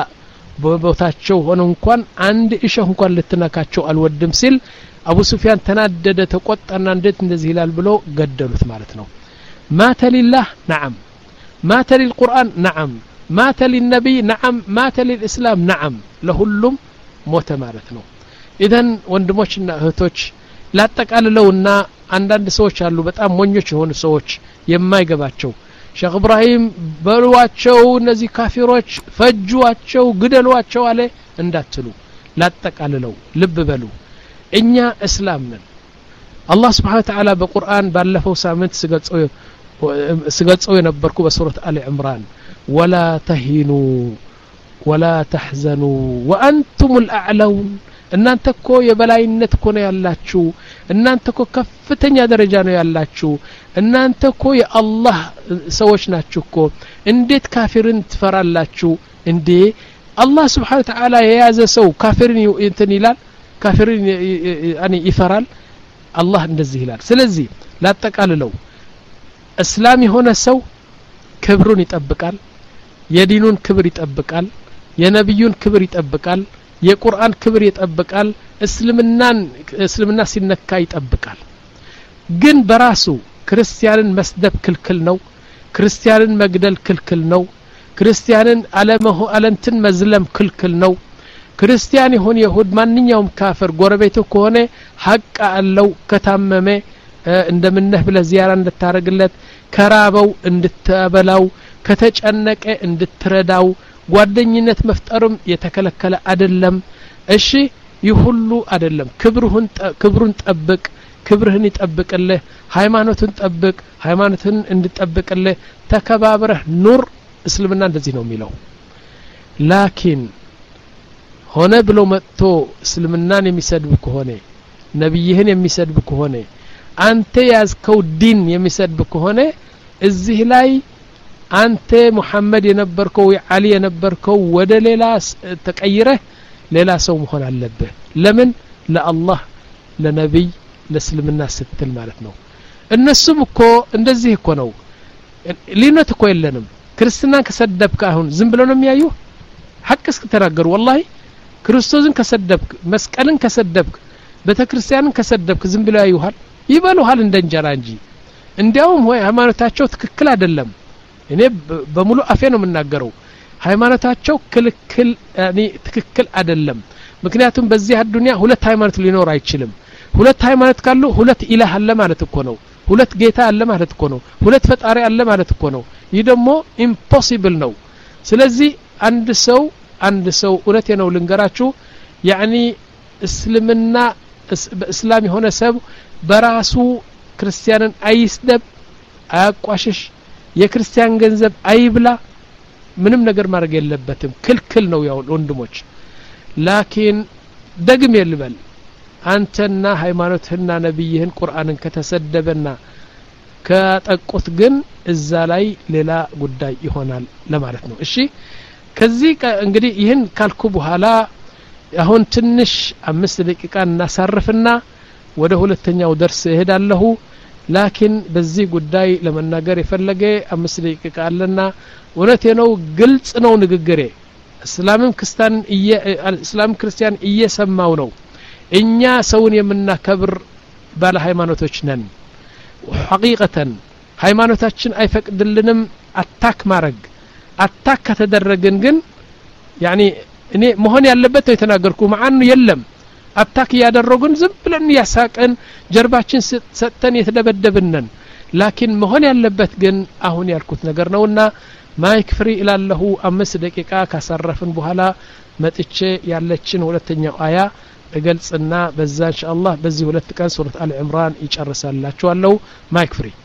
በቦታቸው ሆነ እንኳን አንድ እሺ እንኳን ልትነካቸው አልወድም ሲል አቡ ሱፊያን ተናደደ ተቆጣና እንዴት እንደዚህ ይላል ብሎ ገደሉት ማለት ነው مات لله نعم مات للقرآن نعم مات للنبي نعم مات للإسلام نعم لهلم موت ማለት ነው ኢዘን ወንድሞችና እህቶች ላጠቃልለውና አንዳንድ ሰዎች አሉ በጣም ሞኞች የሆኑ ሰዎች የማይገባቸው ሼክ ኢብራሂም በሏቸው እነዚህ ካፊሮች ፈጁዋቸው ግደሏቸው አለ እንዳትሉ ላጠቃልለው ልብ በሉ እኛ እስላም ነን አላህ Subhanahu Wa Ta'ala በቁርአን ባለፈው ሳምንት ሲገልጸው ሲገልጸው የነበርኩ በሱረት አሊ ዕምራን ولا تهنوا ولا تحزنوا وانتم الاعلون እናንተ እኮ የበላይነት እኮ ነው ያላችሁ እናንተ እኮ ከፍተኛ ደረጃ ነው ያላችሁ እናንተ እኮ የአላህ ሰዎች ናችሁ እኮ እንዴት ካፊርን ትፈራላችሁ እንዴ አላህ Subhanahu Wa Ta'ala የያዘ ሰው ካፊርን እንትን ይላል ካፊርን ያኒ ይፈራል አላህ እንደዚህ ይላል ስለዚህ ላጠቃልለው እስላም የሆነ ሰው ክብሩን ይጠብቃል የዲኑን ክብር ይጠብቃል የነብዩን ክብር ይጠብቃል የቁርአን ክብር ይጠብቃል እስልምናን እስልምና ሲነካ ይጠብቃል ግን በራሱ ክርስቲያንን መስደብ ክልክል ነው ክርስቲያንን መግደል ክልክል ነው ክርስቲያንን አለመሆ አለንትን መዝለም ክልክል ነው ክርስቲያን ይሁን ይሁድ ማንኛውም ካፍር ጎረቤቱ ከሆነ ሐቅ አለው ከታመመ እንደምነህ ብለ ዚያራ እንድታረግለት ከራበው እንድትበላው ከተጨነቀ እንድትረዳው ጓደኝነት መፍጠርም የተከለከለ አይደለም እሺ ይሁሉ አይደለም ክብሩን ክብሩን ጠብቅ ክብርህን ይጠብቅልህ ሃይማኖትን ጠብቅ ሃይማኖትን እንድጠብቅልህ ተከባብረህ ኑር እስልምና እንደዚህ ነው የሚለው ላኪን ሆነ ብሎ መጥቶ እስልምናን የሚሰድብ ከሆነ ነብይህን የሚሰድብ ከሆነ አንተ ያዝከው ዲን የሚሰድብ ከሆነ እዚህ ላይ አንተ ሙሐመድ የነበርከው ወዓሊ የነበርከው ወደ ሌላ ተቀይረህ ሌላ ሰው መሆን አለበት ለምን ለአላህ ለነብይ ለእስልምና ስትል ማለት ነው እነሱም እኮ እንደዚህ እኮ ነው ሊነት እኮ የለንም ክርስቲያንን ከሰደብክ አሁን ዝም ብለው ነው የሚያዩ ሐቅስ ከተናገሩ والله ክርስቶስን ከሰደብክ መስቀልን ከሰደብክ ቤተክርስቲያንን ከሰደብክ ዝም ብለው ያዩሃል ይበሉሃል እንደ እንጀራ እንጂ እንዲያውም ወይ ሃይማኖታቸው ትክክል አይደለም እኔ በሙሉ አፌ ነው የምናገረው ሃይማኖታቸው ክልክል ያኒ ትክክል አይደለም ምክንያቱም በዚህ አዱንያ ሁለት ሃይማኖት ሊኖር አይችልም ሁለት ሃይማኖት ካሉ ሁለት ኢላህ አለ ማለት እኮ ነው ሁለት ጌታ አለ ማለት እኮ ነው ሁለት ፈጣሪ አለ ማለት እኮ ነው ይህ ደግሞ ኢምፖሲብል ነው ስለዚህ አንድ ሰው አንድ ሰው እውነቴ ነው ልንገራችሁ ያኒ እስልምና በእስላም የሆነ ሰብ በራሱ ክርስቲያንን አይስደብ አያቋሽሽ የክርስቲያን ገንዘብ አይብላ ምንም ነገር ማድረግ የለበትም ክልክል ነው ያው ወንድሞች ላኪን ደግም ይልበል አንተና ሃይማኖትህና ነብይህን ቁርአንን ከተሰደበና ከጠቁት ግን እዛ ላይ ሌላ ጉዳይ ይሆናል ለማለት ነው እሺ ከዚህ እንግዲህ ይህን ካልኩ በኋላ አሁን ትንሽ አምስት ደቂቃ እናሳርፍና ወደ ሁለተኛው ደርስ እሄዳለሁ ላኪን በዚህ ጉዳይ ለመናገር የፈለገ አምስት ደቂቃ አለና ወነቴ ነው ግልጽ ነው ንግግሬ እስላምም ክርስቲያን እስላም ክርስቲያን እየሰማው ነው እኛ ሰውን የምናከብር ባለ ሃይማኖቶች ነን ሐቂቀተን ሃይማኖታችን አይፈቅድልንም አታክ ማረግ አታክ ከተደረገን ግን ያኒ እኔ መሆን ያለበት ነው የተናገርኩ ማአን የለም አታክ ያደረጉን ዝም ብለን ያሳቀን ጀርባችን ሰተን የተደበደብነን ላኪን መሆን ያለበት ግን አሁን ያልኩት ነገር ነውና ማይክ ፍሪ ኢላልሁ አምስት ደቂቃ ካሰረፍን በኋላ መጥቼ ያለችን ሁለተኛው አያ እገልጽና በዛ ኢንሻአላህ በዚህ ሁለት ቀን ሱረት አል ኢምራን ይጨርሳላችኋለሁ ማይክ ፍሪ